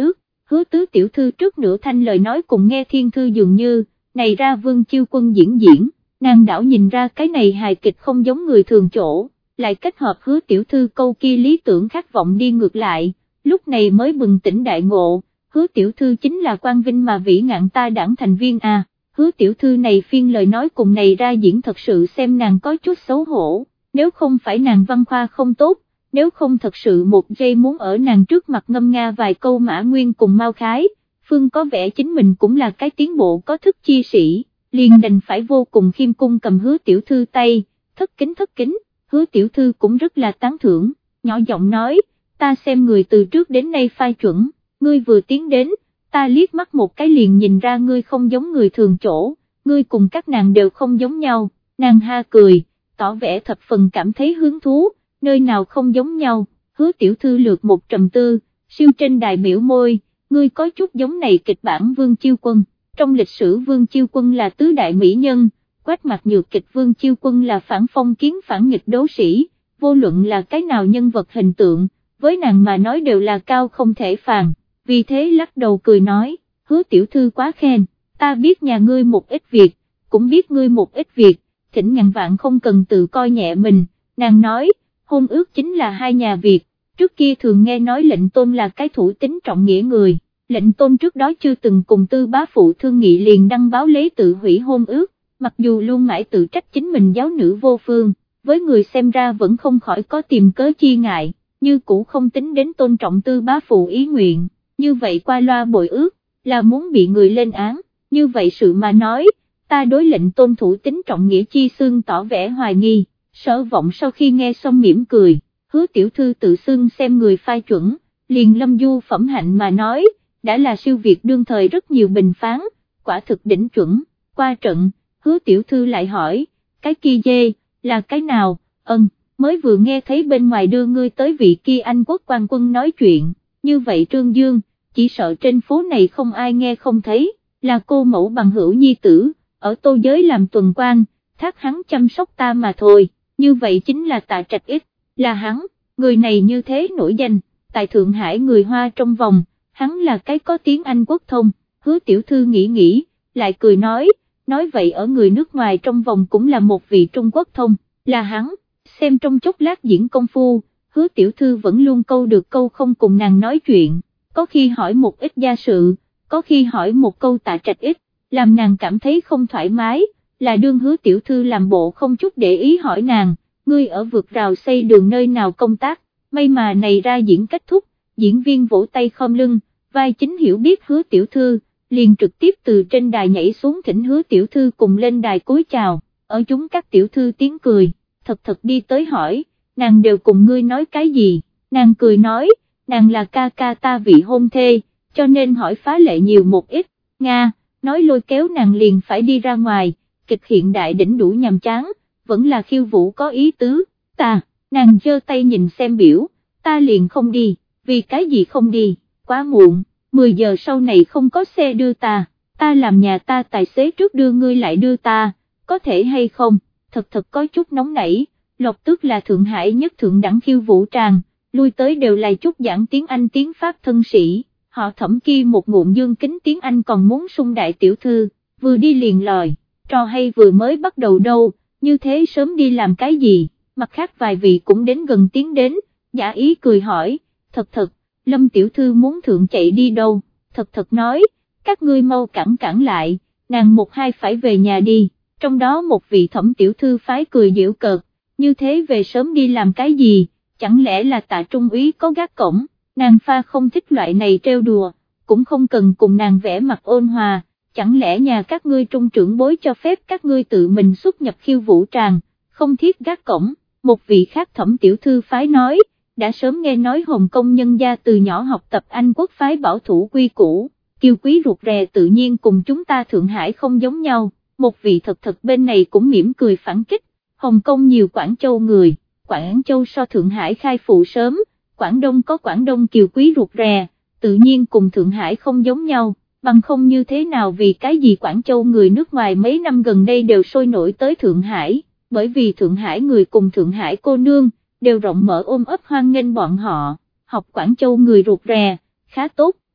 Hứa tứ tiểu thư trước nửa thanh lời nói cùng nghe thiên thư dường như, này ra Vương Chiêu Quân diễn diễn, nàng đảo nhìn ra cái này hài kịch không giống người thường chỗ, lại kết hợp hứa tiểu thư câu kia lý tưởng khát vọng đi ngược lại, lúc này mới bừng tỉnh đại ngộ, hứa tiểu thư chính là quang vinh mà vĩ ngạn ta đảng thành viên à, hứa tiểu thư này phiên lời nói cùng này ra diễn thật sự xem nàng có chút xấu hổ, nếu không phải nàng văn khoa không tốt, nếu không thật sự một giây muốn ở nàng trước mặt ngâm nga vài câu Mã Nguyên cùng Mao Khái, Phương có vẻ chính mình cũng là cái tiến bộ có thức chi sĩ, liền đành phải vô cùng khiêm cung cầm hứa tiểu thư tay, thất kính thất kính, hứa tiểu thư cũng rất là tán thưởng, nhỏ giọng nói, ta xem người từ trước đến nay phai chuẩn, ngươi vừa tiến đến, ta liếc mắt một cái liền nhìn ra ngươi không giống người thường chỗ, ngươi cùng các nàng đều không giống nhau, nàng ha cười, tỏ vẻ thập phần cảm thấy hứng thú, nơi nào không giống nhau, hứa tiểu thư lược một trầm tư, siêu trên đài biểu môi, ngươi có chút giống này kịch bản Vương Chiêu Quân, trong lịch sử Vương Chiêu Quân là tứ đại mỹ nhân, Quách Mặc nhược kịch Vương Chiêu Quân là phản phong kiến phản nghịch đấu sĩ, vô luận là cái nào nhân vật hình tượng, với nàng mà nói đều là cao không thể phàn, vì thế lắc đầu cười nói, hứa tiểu thư quá khen, ta biết nhà ngươi một ít việc, cũng biết ngươi một ít việc, thỉnh ngàn vạn không cần tự coi nhẹ mình, nàng nói, hôn ước chính là hai nhà việc, trước kia thường nghe nói lệnh tôn là cái thủ tín trọng nghĩa người, lệnh tôn trước đó chưa từng cùng tư bá phụ thương nghị liền đăng báo lấy tự hủy hôn ước, mặc dù luôn mãi tự trách chính mình giáo nữ vô phương, với người xem ra vẫn không khỏi có tìm cớ chi ngại, như cũ không tính đến tôn trọng tư bá phụ ý nguyện, như vậy qua loa bội ước, là muốn bị người lên án, như vậy sự mà nói, ta đối lệnh tôn thủ tín trọng nghĩa chi xương tỏ vẻ hoài nghi. Sở Vọng sau khi nghe xong mỉm cười, hứa tiểu thư tự xưng xem người phai chuẩn, liền lâm du phẩm hạnh mà nói, đã là siêu việt đương thời rất nhiều bình phán, quả thực đỉnh chuẩn, qua trận, hứa tiểu thư lại hỏi, cái kia dê, là cái nào, ân, mới vừa nghe thấy bên ngoài đưa ngươi tới vị kia Anh quốc quan quân nói chuyện, như vậy Trương Dương, chỉ sợ trên phố này không ai nghe không thấy, là cô mẫu bằng hữu nhi tử, ở Tô Giới làm tuần quan, thác hắn chăm sóc ta mà thôi. Như vậy chính là Tạ Trạch Ích, là hắn, người này như thế nổi danh, tại Thượng Hải người Hoa trong vòng, hắn là cái có tiếng Anh quốc thông, hứa tiểu thư nghĩ nghĩ, lại cười nói, nói vậy ở người nước ngoài trong vòng cũng là một vị Trung Quốc thông, là hắn, xem trong chốc lát diễn công phu, hứa tiểu thư vẫn luôn câu được câu không cùng nàng nói chuyện, có khi hỏi một ít gia sự, có khi hỏi một câu Tạ Trạch Ích, làm nàng cảm thấy không thoải mái. Là đương hứa tiểu thư làm bộ không chút để ý hỏi nàng, ngươi ở vượt rào xây đường nơi nào công tác, may mà này ra diễn kết thúc, diễn viên vỗ tay khom lưng, vai chính hiểu biết hứa tiểu thư, liền trực tiếp từ trên đài nhảy xuống thỉnh hứa tiểu thư cùng lên đài cúi chào, ở chúng các tiểu thư tiếng cười, thật thật đi tới hỏi, nàng đều cùng ngươi nói cái gì, nàng cười nói, nàng là ca ca ta vị hôn thê, cho nên hỏi phá lệ nhiều một ít, Nga, nói lôi kéo nàng liền phải đi ra ngoài. Kịch hiện đại đỉnh đủ nhàm chán, vẫn là khiêu vũ có ý tứ, ta, nàng giơ tay nhìn xem biểu, ta liền không đi, vì cái gì không đi, quá muộn, mười giờ sau này không có xe đưa ta, ta làm nhà ta tài xế trước đưa ngươi lại đưa ta, có thể hay không, thật thật có chút nóng nảy, Lộc Tước là Thượng Hải nhất thượng đẳng khiêu vũ tràng, lui tới đều là chút giảng tiếng Anh tiếng Pháp thân sĩ, họ Thẩm kia một ngụm dương kính tiếng Anh còn muốn sung đại tiểu thư, vừa đi liền lòi. Trò hay vừa mới bắt đầu đâu, như thế sớm đi làm cái gì, mặt khác vài vị cũng đến gần tiến đến, giả ý cười hỏi, thật thật, Lâm tiểu thư muốn thượng chạy đi đâu, thật thật nói, các ngươi mau cản cản lại, nàng một hai phải về nhà đi, trong đó một vị Thẩm tiểu thư phái cười giễu cợt, như thế về sớm đi làm cái gì, chẳng lẽ là Tạ trung úy có gác cổng, nàng pha không thích loại này trêu đùa, cũng không cần cùng nàng vẽ mặt ôn hòa. Chẳng lẽ nhà các ngươi trung trưởng bối cho phép các ngươi tự mình xuất nhập khiêu vũ tràng, không thiết gác cổng, một vị khác Thẩm tiểu thư phái nói, đã sớm nghe nói Hồng Kông nhân gia từ nhỏ học tập Anh quốc phái bảo thủ quy củ, kiêu quý ruột rè tự nhiên cùng chúng ta Thượng Hải không giống nhau, một vị thật thật bên này cũng mỉm cười phản kích, Hồng Kông nhiều Quảng Châu người, Quảng Châu so Thượng Hải khai phụ sớm, Quảng Đông có Quảng Đông kiều quý ruột rè, tự nhiên cùng Thượng Hải không giống nhau. Bằng không như thế nào vì cái gì Quảng Châu người nước ngoài mấy năm gần đây đều sôi nổi tới Thượng Hải, bởi vì Thượng Hải người cùng Thượng Hải cô nương, đều rộng mở ôm ấp hoan nghênh bọn họ, học Quảng Châu người ruột rè, khá tốt,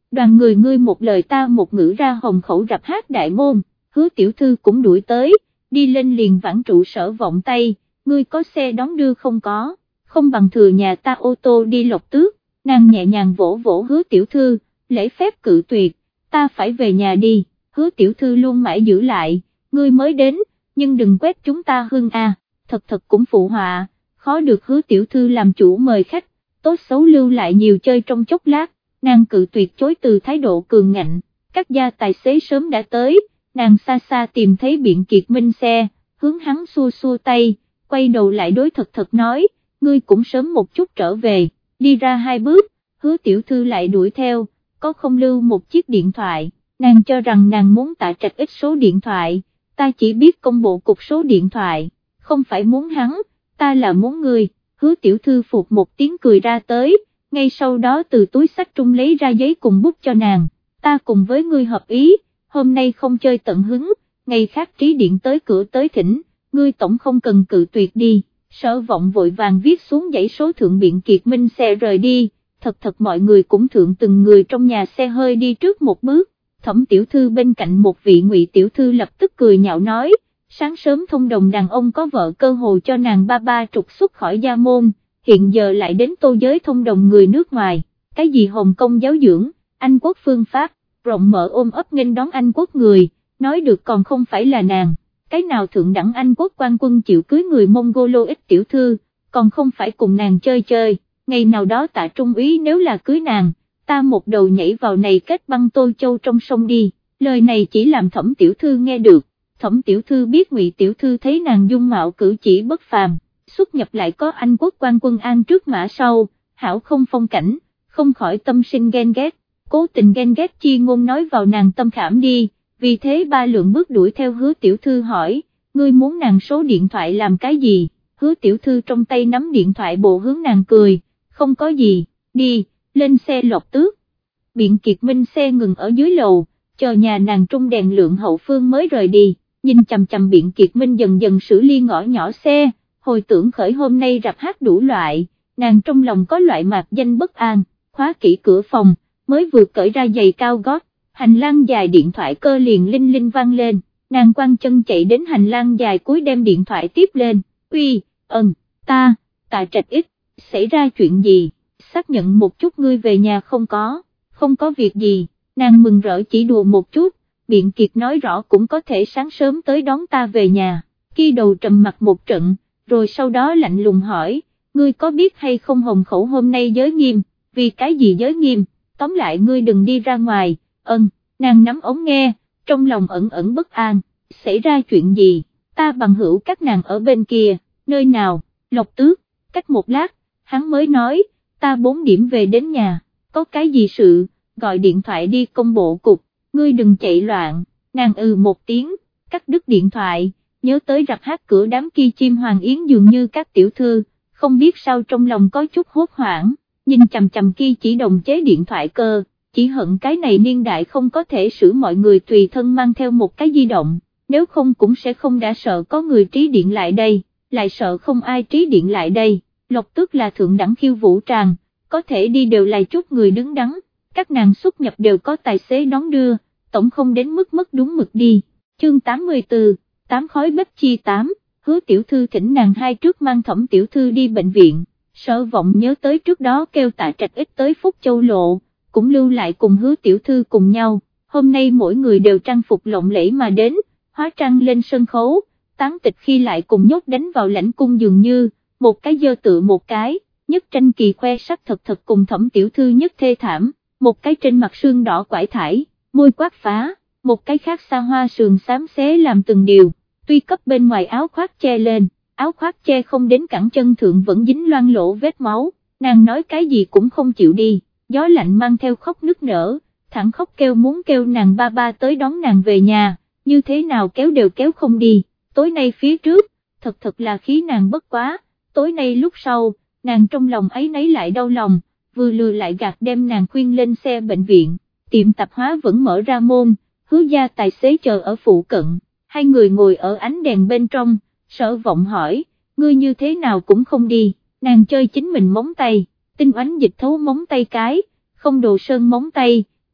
đoàn người ngươi một lời ta một ngữ ra Hồng Khẩu rạp hát đại môn, Hứa tiểu thư cũng đuổi tới, đi lên liền vãn trụ Sở Vọng tay, ngươi có xe đón đưa không có, không bằng thừa nhà ta ô tô đi Lộc Tước, nàng nhẹ nhàng vỗ vỗ Hứa tiểu thư, lễ phép cự tuyệt, ta phải về nhà đi, Hứa tiểu thư luôn mãi giữ lại, ngươi mới đến, nhưng đừng quét chúng ta hưng a, thật thật cũng phụ họa, khó được Hứa tiểu thư làm chủ mời khách, tốt xấu lưu lại nhiều chơi trong chốc lát, nàng cự tuyệt chối từ thái độ cường ngạnh, các gia tài xế sớm đã tới, nàng xa xa tìm thấy Biện Kiệt Minh xe, hướng hắn xua xua tay, quay đầu lại đối thật thật nói, ngươi cũng sớm một chút trở về, đi ra hai bước, Hứa tiểu thư lại đuổi theo, có không lưu một chiếc điện thoại, nàng cho rằng nàng muốn Tạ Trạch ít số điện thoại, ta chỉ biết công bộ cục số điện thoại, không phải muốn hắn, ta là muốn ngươi, Hứa tiểu thư phục một tiếng cười ra tới, ngay sau đó từ túi xách trung lấy ra giấy cùng bút cho nàng, ta cùng với ngươi hợp ý, hôm nay không chơi tận hứng, ngày khác Trí Điện tới cửa tới thỉnh, ngươi tổng không cần cự tuyệt đi, Sở Vọng vội vàng viết xuống dãy số thượng Biện Kiệt Minh xe rời đi, thật thật mọi người cũng thượng từng người trong nhà xe hơi đi trước một bước, Thẩm tiểu thư bên cạnh một vị Ngụy tiểu thư lập tức cười nhạo nói, sáng sớm thông đồng đàn ông có vợ cơ hồ cho nàng ba ba trục xuất khỏi gia môn, hiện giờ lại đến Tô giới thông đồng người nước ngoài, cái gì Hồng Kông giáo dưỡng, Anh quốc phương pháp, rộng mở ôm ấp nghênh đón Anh quốc người, nói được còn không phải là nàng, cái nào thượng đẳng Anh quốc quan quân chịu cưới người Mongolo ít tiểu thư, còn không phải cùng nàng chơi chơi, ngày nào đó Tạ Trung úy nếu là cưới nàng, ta một đầu nhảy vào này kết băng Tô Châu trong sông đi, lời này chỉ làm Thẩm tiểu thư nghe được, Thẩm tiểu thư biết Ngụy tiểu thư thấy nàng dung mạo cử chỉ bất phàm, xuất nhập lại có Anh quốc quan quân an trước mã sau, hảo không phong cảnh, không khỏi tâm sinh ghen ghét, cố tình ghen ghét chi ngôn nói vào nàng tâm khảm đi, vì thế ba lượng bước đuổi theo Hứa tiểu thư hỏi, ngươi muốn nàng số điện thoại làm cái gì, Hứa tiểu thư trong tay nắm điện thoại bộ hướng nàng cười, không có gì, đi, lên xe Lộc Tước. Biện Kiệt Minh xe ngừng ở dưới lầu, chờ nhà nàng trung đèn lượng hậu phương mới rời đi, nhìn chằm chằm Biện Kiệt Minh dần dần xử lý ngõ nhỏ xe, hồi tưởng khởi hôm nay rạp hát đủ loại, nàng trong lòng có loại mạc danh bất an, khóa kỹ cửa phòng, mới vừa cởi ra giày cao gót, hành lang dài điện thoại cơ liền linh linh vang lên, nàng quăng chân chạy đến hành lang dài cuối đem điện thoại tiếp lên, uy, ừm, ta, Tạ Trạch ít, xảy ra chuyện gì, xác nhận một chút ngươi về nhà không có, không có việc gì, nàng mừng rỡ chỉ đùa một chút, Biện Kiệt nói rõ cũng có thể sáng sớm tới đón ta về nhà, khi đầu trầm mặt một trận, rồi sau đó lạnh lùng hỏi, ngươi có biết hay không Hồng Khẩu hôm nay giới nghiêm, vì cái gì giới nghiêm, tóm lại ngươi đừng đi ra ngoài, ân, nàng nắm ống nghe, trong lòng ẩn ẩn bất an, xảy ra chuyện gì, ta bằng hữu các nàng ở bên kia, nơi nào, Lộc Tước, cách một lát, hắn mới nói, ta bốn điểm về đến nhà, có cái gì sự, gọi điện thoại đi công bộ cục, ngươi đừng chạy loạn, nàng ừ một tiếng, cắt đứt điện thoại, nhớ tới rạp hát cửa đám kia chim hoàng yến dường như các tiểu thư, không biết sao trong lòng có chút hốt hoảng, nhìn chằm chằm kia chỉ đồng chế điện thoại cơ, chỉ hận cái này niên đại không có thể xử mọi người tùy thân mang theo một cái di động, nếu không cũng sẽ không đã sợ có người trí điện lại đây, lại sợ không ai trí điện lại đây, Lộc Tước là thượng đẳng khiêu vũ tràng, có thể đi đều là chút người đứng đắn, các nàng xuất nhập đều có tài xế đón đưa, tổng không đến mức mất đúng mực đi, chương tám mươi tư, tám khói bếp chia tám, Hứa tiểu thư thỉnh nàng hai trước mang Thẩm tiểu thư đi bệnh viện, Sở Vọng nhớ tới trước đó kêu Tạ Trạch ít tới Phúc Châu Lộ, cũng lưu lại cùng Hứa tiểu thư cùng nhau, hôm nay mỗi người đều trang phục lộng lẫy mà đến, hóa trang lên sân khấu, tán tịch khi lại cùng nhốt đánh vào lãnh cung dường như, một cái dơ tựa một cái, nhất tranh kỳ khoe sắc thật thật cùng Thẩm tiểu thư nhất thê thảm, một cái trên mặt sương đỏ quải thải, môi quát phá, một cái khác xa hoa sườn xám xé làm từng điều, tuy cấp bên ngoài áo khoác che lên, áo khoác che không đến cẳng chân thượng vẫn dính loang lỗ vết máu, nàng nói cái gì cũng không chịu đi, gió lạnh mang theo khóc nức nở, thẳng khóc kêu muốn kêu nàng ba ba tới đón nàng về nhà, như thế nào kéo đều kéo không đi, tối nay phía trước, thật thật là khí nàng bất quá, tối nay lúc sau, nàng trong lòng ấy nấy lại đau lòng, vừa lừa lại gạt đem nàng khuyên lên xe bệnh viện, tiệm tạp hóa vẫn mở ra môn, Hứa gia tài xế chờ ở phụ cận, hai người ngồi ở ánh đèn bên trong, Sở Vọng hỏi, ngươi như thế nào cũng không đi, nàng chơi chính mình móng tay, tinh oánh dịch thấu móng tay cái, không đồ sơn móng tay,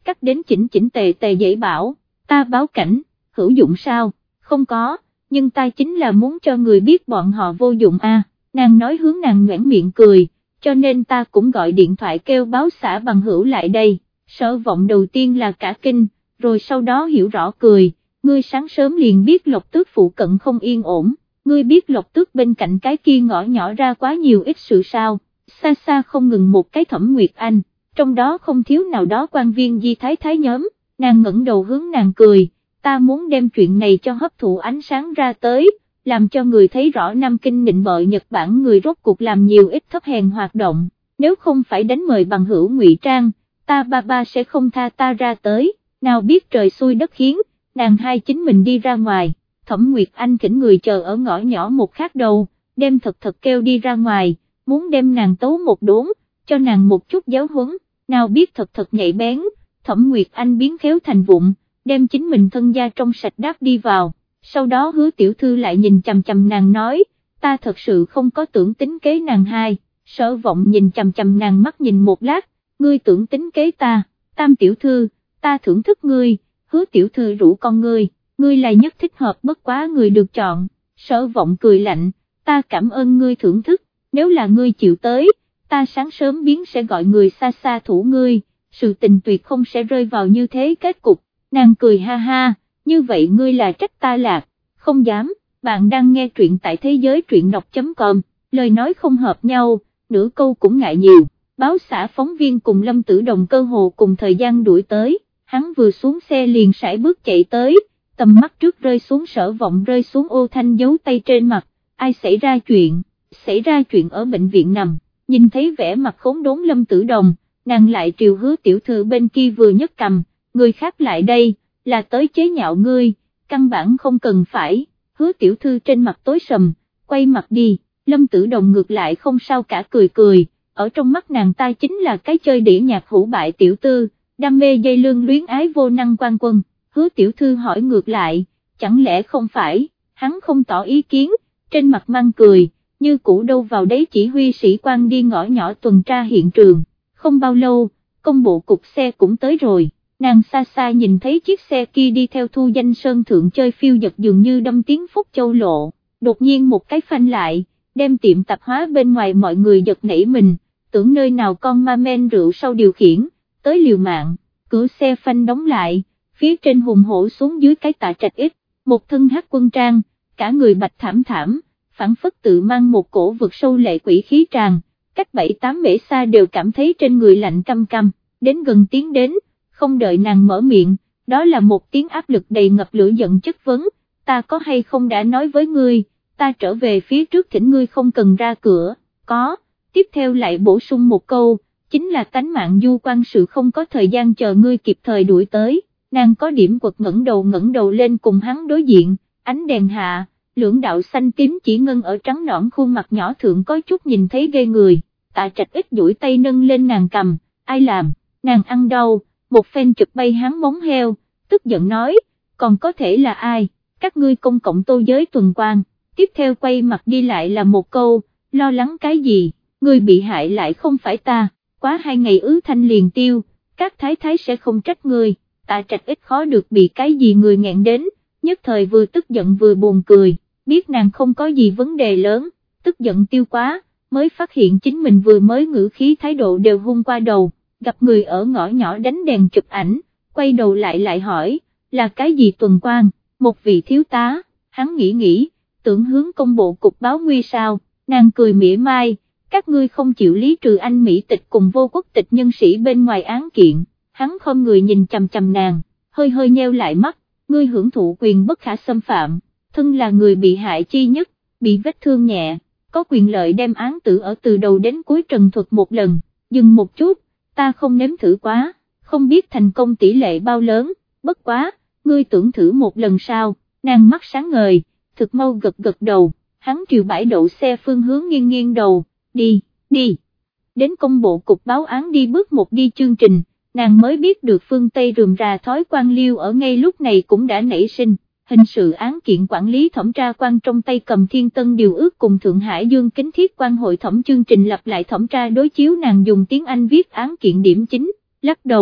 cắt đến chỉnh chỉnh tề tề dạy bảo, ta báo cảnh, hữu dụng sao, không có, nhưng ta chính là muốn cho người biết bọn họ vô dụng a. Nàng nói hướng nàng nhoẻn miệng cười, cho nên ta cũng gọi điện thoại kêu báo xã bằng hữu lại đây. Sở Vọng đầu tiên là cả kinh, rồi sau đó hiểu rõ cười, ngươi sáng sớm liền biết Lộc Tước phụ cận không yên ổn, ngươi biết Lộc Tước bên cạnh cái kia ngõ nhỏ ra quá nhiều ít sự sao, xa xa không ngừng một cái Thẩm Nguyệt Anh, trong đó không thiếu nào đó quan viên di thái thái nhóm, nàng ngẩng đầu hướng nàng cười, ta muốn đem chuyện này cho hấp thụ ánh sáng ra tới, làm cho người thấy rõ Nam Kinh nịnh bợ Nhật Bản người rốt cuộc làm nhiều ít thấp hèn hoạt động, nếu không phải đánh mời bằng hữu ngụy trang, ta ba ba sẽ không tha ta ra tới, nào biết trời xui đất khiến, nàng hai chính mình đi ra ngoài, Thẩm Nguyệt Anh thỉnh người chờ ở ngõ nhỏ một khác đầu, đem thật thật kêu đi ra ngoài, muốn đem nàng tấu một đốn, cho nàng một chút giáo huấn, nào biết thật thật nhạy bén, Thẩm Nguyệt Anh biến khéo thành vụng, đem chính mình thân gia trong sạch đáp đi vào, sau đó Hứa tiểu thư lại nhìn chằm chằm nàng nói, ta thật sự không có tưởng tính kế nàng hai, Sở Vọng nhìn chằm chằm nàng mắt nhìn một lát, ngươi tưởng tính kế ta, Tam tiểu thư, ta thưởng thức ngươi, Hứa tiểu thư rủ con ngươi, ngươi là nhất thích hợp bất quá người được chọn, Sở Vọng cười lạnh, ta cảm ơn ngươi thưởng thức, nếu là ngươi chịu tới, ta sáng sớm biến sẽ gọi người xa xa thủ ngươi, sự tình tuyệt không sẽ rơi vào như thế kết cục, nàng cười ha ha, như vậy ngươi là trách ta lạc, không dám, bạn đang nghe truyện tại thế giới truyện đọc.com, lời nói không hợp nhau, nửa câu cũng ngại nhiều, báo xã phóng viên cùng Lâm Tử Đồng cơ hồ cùng thời gian đuổi tới, hắn vừa xuống xe liền sải bước chạy tới, tầm mắt trước rơi xuống Sở Vọng rơi xuống ô thanh giấu tay trên mặt, ai xảy ra chuyện, xảy ra chuyện ở bệnh viện nằm, nhìn thấy vẻ mặt khốn đốn Lâm Tử Đồng, nàng lại triều Hứa tiểu thư bên kia vừa nhấc cầm, người khác lại đây, là tới chế nhạo ngươi, căn bản không cần phải, Hứa tiểu thư trên mặt tối sầm, quay mặt đi, Lâm Tử Đồng ngược lại không sao cả cười cười, ở trong mắt nàng ta chính là cái chơi đĩa nhạc hủ bại tiểu tư, đam mê dây lương luyến ái vô năng quan quân, Hứa tiểu thư hỏi ngược lại, chẳng lẽ không phải, hắn không tỏ ý kiến, trên mặt mang cười, như cũ đâu vào đấy chỉ huy sĩ quan đi ngõ nhỏ tuần tra hiện trường, không bao lâu, công bộ cục xe cũng tới rồi. Nàng xa xa nhìn thấy chiếc xe kia đi theo Thu Danh Sơn thượng chơi phiêu dật dường như đâm tiếng Phúc Châu lộ, đột nhiên một cái phanh lại, đem tiệm tạp hóa bên ngoài mọi người giật nảy mình, tưởng nơi nào con ma men rượu sau điều khiển, tới liều mạng, cửa xe phanh đóng lại, phía trên hùng hổ xuống dưới cái Tạ Trạch X, một thân hắc quân trang, cả người bạch thảm thảm, phản phất tự mang một cổ vực sâu lệ quỷ khí tràn, cách bảy tám mễ xa đều cảm thấy trên người lạnh căm căm, đến gần tiến đến, không đợi nàng mở miệng, đó là một tiếng áp lực đầy ngập lửa giận chất vấn, ta có hay không đã nói với ngươi, ta trở về phía trước thỉnh ngươi không cần ra cửa, có, tiếp theo lại bổ sung một câu, chính là tánh mạng du quan sự không có thời gian chờ ngươi kịp thời đuổi tới, nàng có điểm quật ngẩng đầu ngẩng đầu lên cùng hắn đối diện, ánh đèn hạ, lưỡng đạo xanh tím chỉ ngân ở trắng nõn khuôn mặt nhỏ thượng có chút nhìn thấy ghê người, Tạ Trạch ít duỗi tay nâng lên nàng cầm, ai làm, nàng ăn đau, một phen chụp bay hắn móng heo, tức giận nói, còn có thể là ai, các ngươi công cộng tô giới tuần quan, tiếp theo quay mặt đi lại là một câu, lo lắng cái gì, người bị hại lại không phải ta, quá hai ngày ứ thanh liền tiêu, các thái thái sẽ không trách người, Tạ Trạch ít khó được bị cái gì người nghẹn đến, nhất thời vừa tức giận vừa buồn cười, biết nàng không có gì vấn đề lớn, tức giận tiêu quá, mới phát hiện chính mình vừa mới ngữ khí thái độ đều hung qua đầu, gặp người ở ngõ nhỏ đánh đèn chụp ảnh, quay đầu lại lại hỏi, là cái gì tuần quan, một vị thiếu tá, hắn nghĩ nghĩ, tưởng hướng công bộ cục báo nguy sao, nàng cười mỉa mai, các ngươi không chịu lý trừ anh Mỹ tịch cùng vô quốc tịch nhân sĩ bên ngoài án kiện, hắn không người nhìn chằm chằm nàng, hơi hơi nheo lại mắt, ngươi hưởng thụ quyền bất khả xâm phạm, thân là người bị hại chi nhất, bị vết thương nhẹ, có quyền lợi đem án tử ở từ đầu đến cuối trần thuật một lần, dừng một chút, ta không nếm thử quá, không biết thành công tỷ lệ bao lớn, bất quá, ngươi tưởng thử một lần sao, nàng mắt sáng ngời, thực mau gật gật đầu, hắn triều bãi đậu xe phương hướng nghiêng nghiêng đầu, đi, đi, đến công bộ cục báo án đi bước một đi chương trình, nàng mới biết được phương Tây rườm rà thói quan liêu ở ngay lúc này cũng đã nảy sinh, hình sự án kiện quản lý thẩm tra quan trong tay cầm Thiên Tân điều ước cùng Thượng Hải Dương Kính Thiết quan hội thẩm chương trình lặp lại thẩm tra đối chiếu nàng dùng tiếng Anh viết án kiện điểm chính, lắc đầu,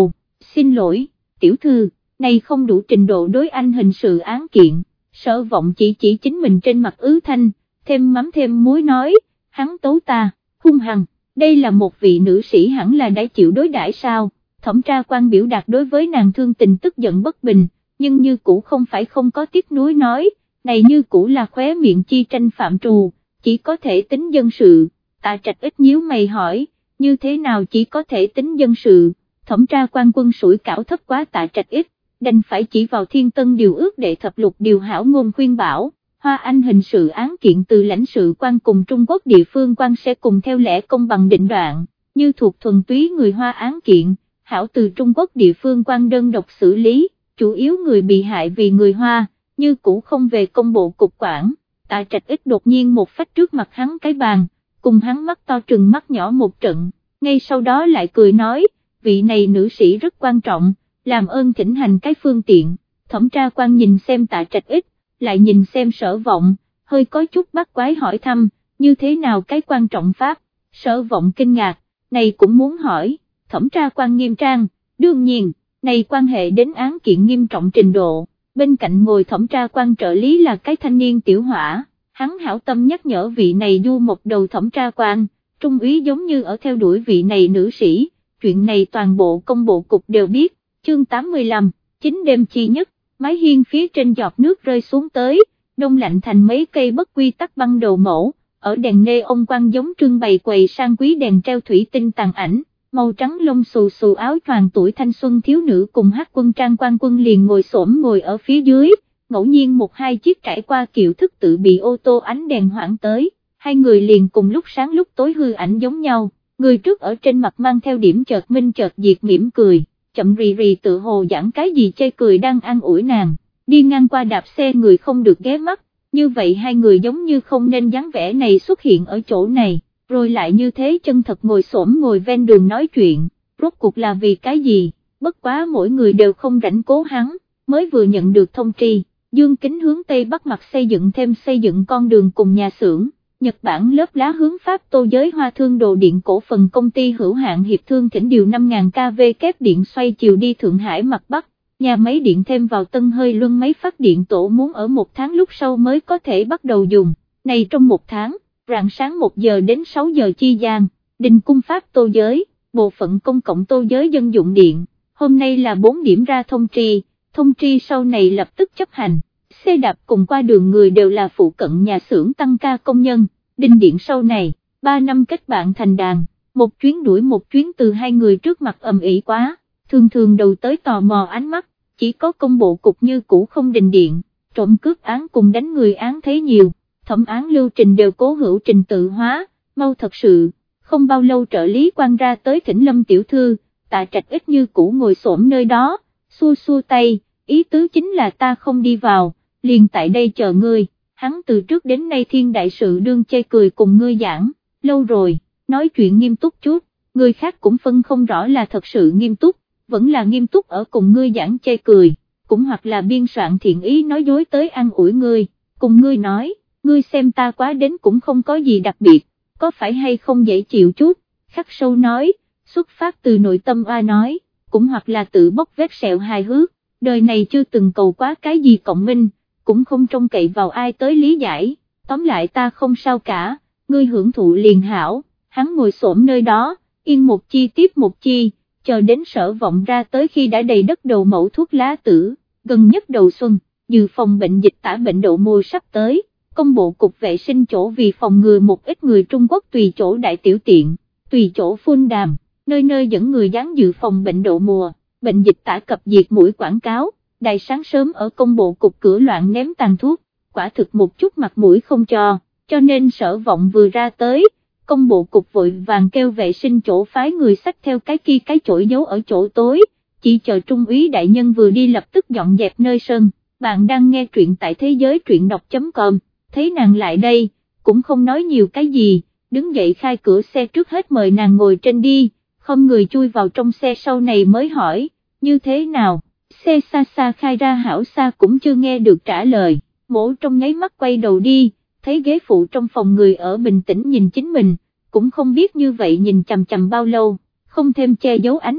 xin lỗi, tiểu thư, này không đủ trình độ đối anh hình sự án kiện. Sở Vọng chỉ chỉ chính mình trên mặt ứ thanh, thêm mắm thêm muối nói, hắn tấu ta, hung hăng, đây là một vị nữ sĩ hẳn là đã chịu đối đãi sao. Thẩm tra quan biểu đạt đối với nàng thương tình tức giận bất bình, nhưng như cũ không phải không có tiếc nuối nói, này như cũ là khóe miệng chi tranh phạm trù, chỉ có thể tính dân sự. Tạ Trạch ít nhíu mày hỏi, như thế nào chỉ có thể tính dân sự. Thẩm tra quan quân sủi cảo thấp quá Tạ Trạch ít, đành phải chỉ vào Thiên Tân điều ước đệ thập lục điều hảo ngôn khuyên bảo, Hoa Anh hình sự án kiện từ lãnh sự quan cùng Trung Quốc địa phương quan sẽ cùng theo lẽ công bằng định đoạn, như thuộc thuần túy người Hoa án kiện, hảo từ Trung Quốc địa phương quan đơn độc xử lý, chủ yếu người bị hại vì người Hoa, như cũ không về công bộ cục quản. Tạ Trạch ít đột nhiên một phách trước mặt hắn cái bàn, cùng hắn mắt to trừng mắt nhỏ một trận, ngay sau đó lại cười nói, vị này nữ sĩ rất quan trọng, làm ơn thỉnh hành cái phương tiện. Thẩm tra quan nhìn xem Tạ Trạch ít, lại nhìn xem Sở Vọng, hơi có chút bắt quái hỏi thăm, như thế nào cái quan trọng pháp. Sở Vọng kinh ngạc, này cũng muốn hỏi. Thẩm tra quan nghiêm trang, đương nhiên, này quan hệ đến án kiện nghiêm trọng trình độ. Bên cạnh ngồi thẩm tra quan trợ lý là cái thanh niên tiểu hỏa, hắn hảo tâm nhắc nhở vị này du một đầu thẩm tra quan, trung úy giống như ở theo đuổi vị này nữ sĩ, chuyện này toàn bộ công bộ cục đều biết. Chương tám mươi lăm, chính đêm chi nhất, mái hiên phía trên giọt nước rơi xuống tới, đông lạnh thành mấy cây bất quy tắc băng đầu mẫu, ở đèn nê ông quan giống trưng bày quầy sang quý đèn treo thủy tinh tàn ảnh, màu trắng lông xù xù áo choàng tuổi thanh xuân thiếu nữ cùng hát quân trang quan quân liền ngồi xổm ngồi ở phía dưới, ngẫu nhiên một hai chiếc trải qua kiệu thức tự bị ô tô ánh đèn hoảng tới, hai người liền cùng lúc sáng lúc tối hư ảnh giống nhau, người trước ở trên mặt mang theo điểm chợt minh chợt diệt mỉm cười, chậm rì rì tự hồ giảng cái gì chê cười đang an ủi nàng, đi ngang qua đạp xe người không được ghé mắt, như vậy hai người giống như không nên dáng vẻ này xuất hiện ở chỗ này, rồi lại như thế chân thật ngồi xổm ngồi ven đường nói chuyện, rốt cuộc là vì cái gì, bất quá mỗi người đều không rảnh cố hắn, mới vừa nhận được thông tri, Dương Kính hướng Tây Bắc mặt xây dựng thêm xây dựng con đường cùng nhà xưởng. Nhật Bản lớp lá hướng Pháp Tô Giới Hoa Thương Đồ Điện cổ phần công ty hữu hạn hiệp thương thỉnh điều năm nghìn ki vô kép điện xoay chiều đi Thượng Hải mặt Bắc, nhà máy điện thêm vào Tân Hơi Luân máy phát điện tổ muốn ở một tháng lúc sau mới có thể bắt đầu dùng, này trong một tháng, rạng sáng một giờ đến sáu giờ chi gian, đình cung Pháp Tô Giới, bộ phận công cộng Tô Giới dân dụng điện, hôm nay là bốn điểm ra thông tri, thông tri sau này lập tức chấp hành. Xe đạp cùng qua đường người đều là phụ cận nhà xưởng tăng ca công nhân, đinh điện sau này, ba năm kết bạn thành đàn, một chuyến đuổi một chuyến từ hai người trước mặt ầm ĩ quá, thường thường đầu tới tò mò ánh mắt, chỉ có công bộ cục như cũ không đình điện, trộm cướp án cùng đánh người án thấy nhiều, thẩm án lưu trình đều cố hữu trình tự hóa, mau thật sự, không bao lâu trợ lý quan ra tới thỉnh Lâm tiểu thư, Tạ Trạch ít như cũ ngồi xổm nơi đó, xua xua tay, ý tứ chính là ta không đi vào. Liền tại đây chờ ngươi, hắn từ trước đến nay thiên đại sự đương chê cười cùng ngươi giảng, lâu rồi, nói chuyện nghiêm túc chút, người khác cũng phân không rõ là thật sự nghiêm túc, vẫn là nghiêm túc ở cùng ngươi giảng chê cười, cũng hoặc là biên soạn thiện ý nói dối tới an ủi ngươi, cùng ngươi nói, ngươi xem ta quá đến cũng không có gì đặc biệt, có phải hay không dễ chịu chút, khắc sâu nói, xuất phát từ nội tâm oa nói, cũng hoặc là tự bóc vết sẹo hài hước, đời này chưa từng cầu quá cái gì cộng minh, cũng không trông cậy vào ai tới lý giải, tóm lại ta không sao cả, ngươi hưởng thụ liền hảo, hắn ngồi xổm nơi đó, yên một chi tiếp một chi, chờ đến Sở Vọng ra tới khi đã đầy đất đầu mẫu thuốc lá tử, gần nhất đầu xuân, dự phòng bệnh dịch tả bệnh đậu mùa sắp tới, công bộ cục vệ sinh chỗ vì phòng ngừa một ít người Trung Quốc tùy chỗ đại tiểu tiện, tùy chỗ phun đàm, nơi nơi dẫn người dán dự phòng bệnh đậu mùa, bệnh dịch tả cập diệt mũi quảng cáo. Đại sáng sớm ở công bộ cục cửa loạn ném tàn thuốc, quả thực một chút mặt mũi không cho, cho nên Sở Vọng vừa ra tới, công bộ cục vội vàng kêu vệ sinh chỗ phái người xách theo cái kia cái chổi giấu ở chỗ tối, chỉ chờ trung úy đại nhân vừa đi lập tức dọn dẹp nơi sân. Bạn đang nghe truyện tại thế giới truyện đọc.com, thấy nàng lại đây, cũng không nói nhiều cái gì, đứng dậy khai cửa xe trước hết mời nàng ngồi trên đi, không người chui vào trong xe sau này mới hỏi, như thế nào? Xe xa xa khai ra hảo xa cũng chưa nghe được trả lời, mổ trong nháy mắt quay đầu đi, thấy ghế phụ trong phòng người ở bình tĩnh nhìn chính mình, cũng không biết như vậy nhìn chằm chằm bao lâu, không thêm che giấu ánh mắt,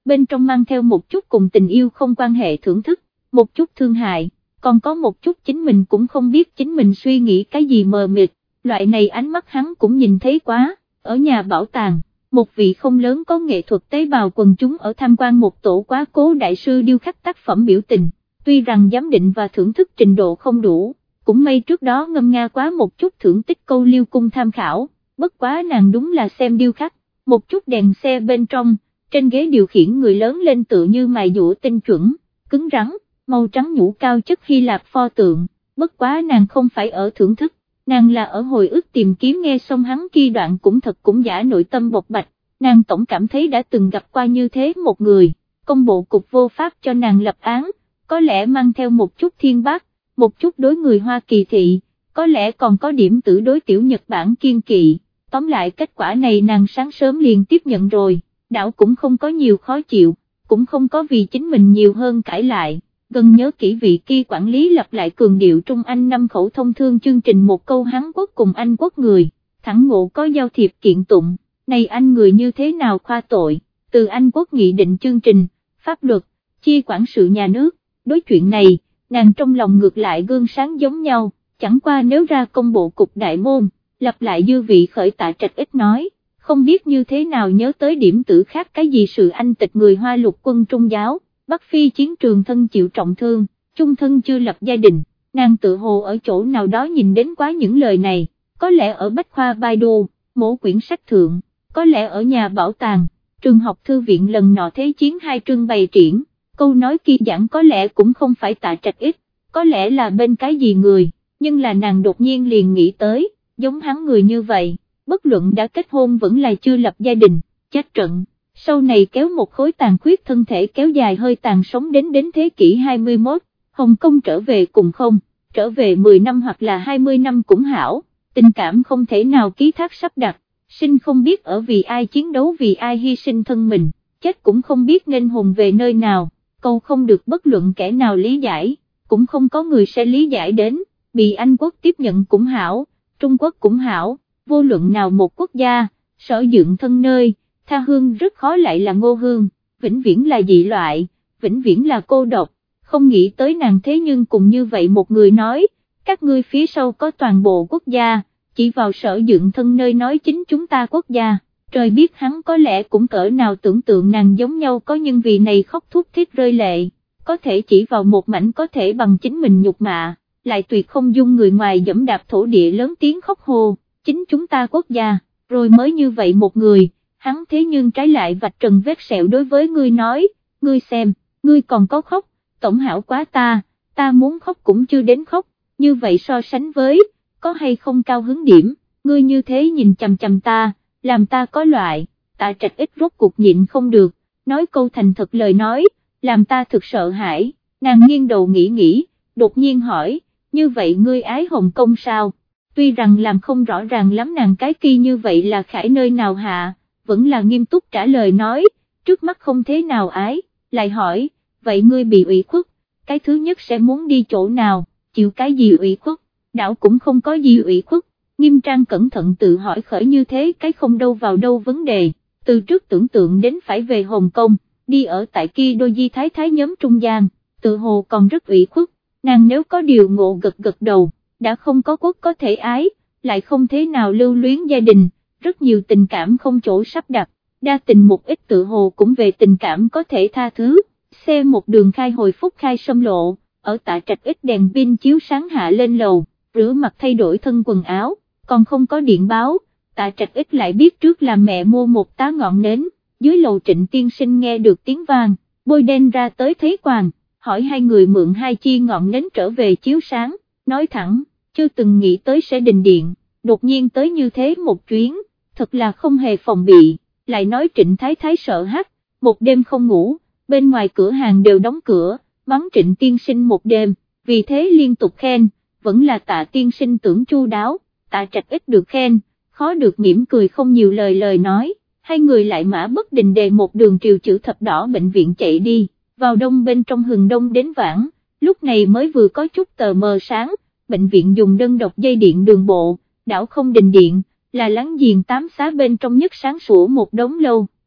bên trong mang theo một chút cùng tình yêu không quan hệ thưởng thức, một chút thương hại, còn có một chút chính mình cũng không biết chính mình suy nghĩ cái gì mờ mịt, loại này ánh mắt hắn cũng nhìn thấy quá, ở nhà bảo tàng, một vị không lớn có nghệ thuật tế bào quần chúng ở tham quan một tổ quá cố đại sư điêu khắc tác phẩm biểu tình, tuy rằng giám định và thưởng thức trình độ không đủ, cũng may trước đó ngâm nga quá một chút thưởng tích câu liêu cung tham khảo, bất quá nàng đúng là xem điêu khắc, một chút đèn xe bên trong, trên ghế điều khiển người lớn lên tựa như mài dũa tinh chuẩn, cứng rắn, màu trắng nhũ cao chất Hy Lạp pho tượng, bất quá nàng không phải ở thưởng thức, nàng là ở hồi ức tìm kiếm. Nghe xong hắn kia đoạn cũng thật cũng giả nội tâm bộc bạch, nàng tổng cảm thấy đã từng gặp qua như thế một người, công bộ cục vô pháp cho nàng lập án, có lẽ mang theo một chút thiên bác, một chút đối người Hoa Kỳ thị, có lẽ còn có điểm tử đối tiểu Nhật Bản kiên kỵ, tóm lại kết quả này nàng sáng sớm liền tiếp nhận rồi, đảo cũng không có nhiều khó chịu, cũng không có vì chính mình nhiều hơn cãi lại. Gần nhớ kỹ vị kia quản lý lặp lại cường điệu Trung Anh năm khẩu thông thương chương trình một câu Hán Quốc cùng Anh Quốc người, thẳng ngộ có giao thiệp kiện tụng, này anh người như thế nào khoa tội, từ Anh Quốc nghị định chương trình, pháp luật, chi quản sự nhà nước, đối chuyện này, nàng trong lòng ngược lại gương sáng giống nhau, chẳng qua nếu ra công bộ cục đại môn, lặp lại dư vị khởi Tạ Trạch ít nói, không biết như thế nào nhớ tới điểm tử khác cái gì sự anh tịch người Hoa lục quân Trung giáo. Bắc Phi chiến trường thân chịu trọng thương, chung thân chưa lập gia đình, nàng tự hồ ở chỗ nào đó nhìn đến quá những lời này, có lẽ ở Bách Khoa Baidu, mỗi quyển sách thượng, có lẽ ở nhà bảo tàng, trường học thư viện lần nọ thế chiến hai trưng bày triển, câu nói kia giảng có lẽ cũng không phải Tạ Trạch ít, có lẽ là bên cái gì người, nhưng là nàng đột nhiên liền nghĩ tới, giống hắn người như vậy, bất luận đã kết hôn vẫn là chưa lập gia đình, chết trận. Sau này kéo một khối tàn khuyết thân thể kéo dài hơi tàn sống đến đến thế kỷ hai mươi mốt, Hồng Kông trở về cùng không, trở về mười năm hoặc là hai mươi năm cũng hảo, tình cảm không thể nào ký thác sắp đặt, sinh không biết ở vì ai chiến đấu vì ai hy sinh thân mình, chết cũng không biết nên hồn về nơi nào, câu không được bất luận kẻ nào lý giải, cũng không có người sẽ lý giải đến, bị Anh Quốc tiếp nhận cũng hảo, Trung Quốc cũng hảo, vô luận nào một quốc gia, sở dựng thân nơi. Tha hương rất khó lại là Ngô Hương, vĩnh viễn là dị loại, vĩnh viễn là cô độc, không nghĩ tới nàng thế nhưng cùng như vậy một người nói, các ngươi phía sau có toàn bộ quốc gia, chỉ vào sở dựng thân nơi nói chính chúng ta quốc gia, trời biết hắn có lẽ cũng cỡ nào tưởng tượng nàng giống nhau có nhưng vì này khóc thút thít rơi lệ, có thể chỉ vào một mảnh có thể bằng chính mình nhục mạ, lại tuyệt không dung người ngoài dẫm đạp thổ địa lớn tiếng khóc hô, chính chúng ta quốc gia, rồi mới như vậy một người. Hắn thế nhưng trái lại vạch trần vết sẹo đối với ngươi nói, ngươi xem, ngươi còn có khóc, tổng hảo quá ta, ta muốn khóc cũng chưa đến khóc, như vậy so sánh với, có hay không cao hứng điểm, ngươi như thế nhìn chằm chằm ta, làm ta có loại, Tạ Trạch ít rốt cuộc nhịn không được, nói câu thành thật lời nói, làm ta thực sợ hãi, nàng nghiêng đầu nghĩ nghĩ, đột nhiên hỏi, như vậy ngươi ái Hồng Kông sao, tuy rằng làm không rõ ràng lắm nàng cái kia như vậy là khải nơi nào hạ, vẫn là nghiêm túc trả lời nói, trước mắt không thế nào ái, lại hỏi, vậy ngươi bị ủy khuất, cái thứ nhất sẽ muốn đi chỗ nào, chịu cái gì ủy khuất, đảo cũng không có gì ủy khuất, Nghiêm Trang cẩn thận tự hỏi khởi như thế cái không đâu vào đâu vấn đề, từ trước tưởng tượng đến phải về Hồng Kông, đi ở tại kia đôi di thái thái nhóm trung gian, tự hồ còn rất ủy khuất, nàng nếu có điều ngộ gật gật đầu, đã không có quốc có thể ái, lại không thế nào lưu luyến gia đình. Rất nhiều tình cảm không chỗ sắp đặt, đa tình một ít tự hồ cũng về tình cảm có thể tha thứ, xe một đường khai hồi phúc khai sâm lộ, ở Tạ Trạch ít đèn pin chiếu sáng hạ lên lầu, rửa mặt thay đổi thân quần áo, còn không có điện báo, Tạ Trạch ít lại biết trước là mẹ mua một tá ngọn nến, dưới lầu Trịnh tiên sinh nghe được tiếng vang, bôi đen ra tới thấy quàng, hỏi hai người mượn hai chi ngọn nến trở về chiếu sáng, nói thẳng, chưa từng nghĩ tới sẽ đình điện, đột nhiên tới như thế một chuyến. Thật là không hề phòng bị, lại nói Trịnh Thái Thái sợ hắc, một đêm không ngủ, bên ngoài cửa hàng đều đóng cửa, mắng Trịnh tiên sinh một đêm, vì thế liên tục khen, vẫn là Tạ tiên sinh tưởng chu đáo, Tạ Trạch ít được khen, khó được mỉm cười không nhiều lời lời nói, hai người lại mã bất đình đề một đường triều chữ thập đỏ bệnh viện chạy đi, vào đông bên trong hừng đông đến vãng, lúc này mới vừa có chút tờ mờ sáng, bệnh viện dùng đơn độc dây điện đường bộ, đảo không đình điện, là láng giềng tám xá bên trong nhất sáng sủa một đống lâu,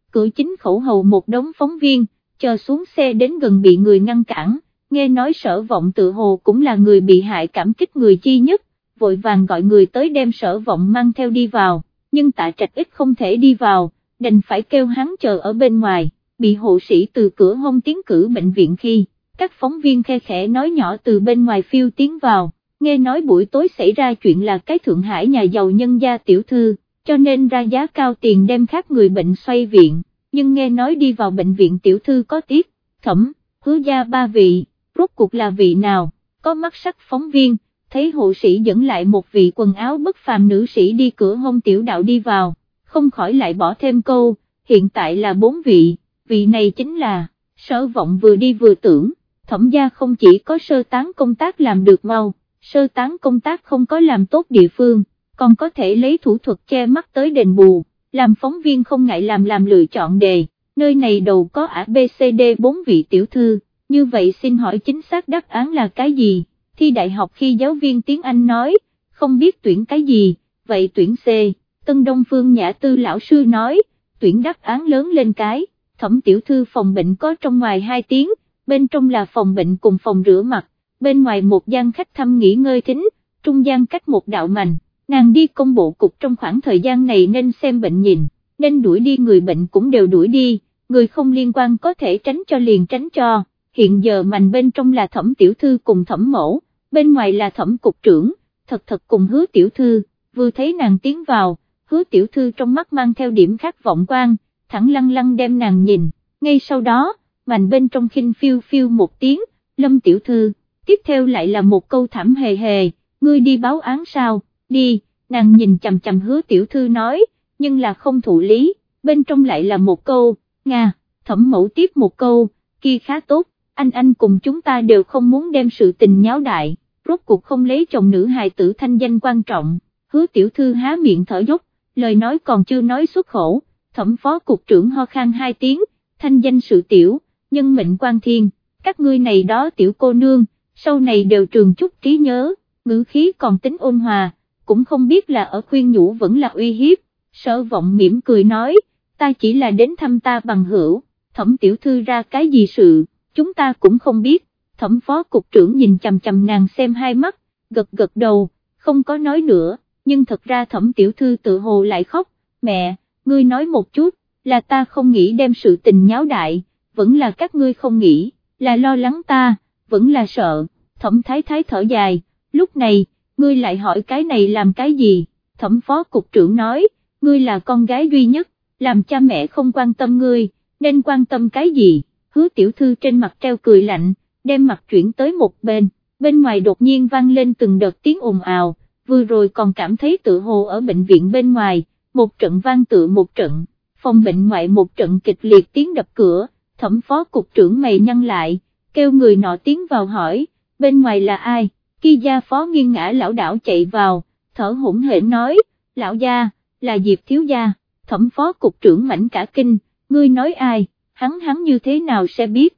cửa chính khẩu hầu một đống phóng viên, chờ xuống xe đến gần bị người ngăn cản, nghe nói Sở Vọng tự hồ cũng là người bị hại cảm kích người chi nhất, vội vàng gọi người tới đem Sở Vọng mang theo đi vào, nhưng Tạ Trạch ít không thể đi vào, đành phải kêu hắn chờ ở bên ngoài, bị hộ sĩ từ cửa hông tiến cử bệnh viện khi, các phóng viên khe khẽ nói nhỏ từ bên ngoài phiêu tiến vào, nghe nói buổi tối xảy ra chuyện là cái Thượng Hải nhà giàu nhân gia tiểu thư, cho nên ra giá cao tiền đem khác người bệnh xoay viện, nhưng nghe nói đi vào bệnh viện tiểu thư có Tiết, Thẩm, Hứa gia ba vị, rốt cuộc là vị nào, có mắt sắc phóng viên, thấy hộ sĩ dẫn lại một vị quần áo bất phàm nữ sĩ đi cửa hông tiểu đạo đi vào, không khỏi lại bỏ thêm câu, hiện tại là bốn vị, vị này chính là, Sở Vọng vừa đi vừa tưởng, Thẩm gia không chỉ có sơ tán công tác làm được mau, sơ tán công tác không có làm tốt địa phương, còn có thể lấy thủ thuật che mắt tới đền bù, làm phóng viên không ngại làm làm lựa chọn đề, nơi này đầu có A B C D bốn vị tiểu thư, như vậy xin hỏi chính xác đáp án là cái gì, thi đại học khi giáo viên tiếng Anh nói, không biết tuyển cái gì, vậy tuyển C, Tân Đông Phương Nhã Tư lão sư nói, tuyển đáp án lớn lên cái, Thẩm tiểu thư phòng bệnh có trong ngoài hai tiếng, bên trong là phòng bệnh cùng phòng rửa mặt, bên ngoài một gian khách thăm nghỉ ngơi thính, trung gian cách một đạo mành, nàng đi công bộ cục trong khoảng thời gian này nên xem bệnh nhìn, nên đuổi đi người bệnh cũng đều đuổi đi, người không liên quan có thể tránh cho liền tránh cho, hiện giờ mành bên trong là Thẩm tiểu thư cùng Thẩm mẫu, bên ngoài là Thẩm cục trưởng, thật thật cùng Hứa tiểu thư, vừa thấy nàng tiến vào, Hứa tiểu thư trong mắt mang theo điểm khát vọng quan, thẳng lăng lăng đem nàng nhìn, ngay sau đó, mành bên trong khinh phiêu phiêu một tiếng, Lâm tiểu thư, tiếp theo lại là một câu thảm hề hề, ngươi đi báo án sao, đi, nàng nhìn chằm chằm Hứa tiểu thư nói, nhưng là không thụ lý, bên trong lại là một câu, Nga, Thẩm mẫu tiếp một câu, kia khá tốt, anh anh cùng chúng ta đều không muốn đem sự tình nháo đại, rốt cuộc không lấy chồng nữ hài tử thanh danh quan trọng, Hứa tiểu thư há miệng thở dốc, lời nói còn chưa nói xuất khẩu, Thẩm phó cục trưởng ho khan hai tiếng, thanh danh sự tiểu, nhân mệnh quan thiên, các ngươi này đó tiểu cô nương, sau này đều trường chút trí nhớ, ngữ khí còn tính ôn hòa, cũng không biết là ở khuyên nhủ vẫn là uy hiếp, Sở Vọng mỉm cười nói, ta chỉ là đến thăm ta bằng hữu, Thẩm tiểu thư ra cái gì sự, chúng ta cũng không biết, Thẩm phó cục trưởng nhìn chằm chằm nàng xem hai mắt, gật gật đầu, không có nói nữa, nhưng thật ra Thẩm tiểu thư tự hồ lại khóc, mẹ, ngươi nói một chút, là ta không nghĩ đem sự tình nháo đại, vẫn là các ngươi không nghĩ, là lo lắng ta, vẫn là sợ, Thẩm thái thái thở dài, lúc này, ngươi lại hỏi cái này làm cái gì, Thẩm phó cục trưởng nói, ngươi là con gái duy nhất, làm cha mẹ không quan tâm ngươi, nên quan tâm cái gì, Hứa tiểu thư trên mặt treo cười lạnh, đem mặt chuyển tới một bên, bên ngoài đột nhiên vang lên từng đợt tiếng ồn ào, vừa rồi còn cảm thấy tự hồ ở bệnh viện bên ngoài, một trận vang tựa một trận, phòng bệnh ngoại một trận kịch liệt tiếng đập cửa, Thẩm phó cục trưởng mày nhăn lại, kêu người nọ tiến vào hỏi, bên ngoài là ai, Ki gia phó nghiêng ngã lão đảo chạy vào, thở hổn hển nói, lão gia, là Diệp thiếu gia, Thẩm phó cục trưởng mảnh cả kinh, ngươi nói ai, hắn hắn như thế nào sẽ biết,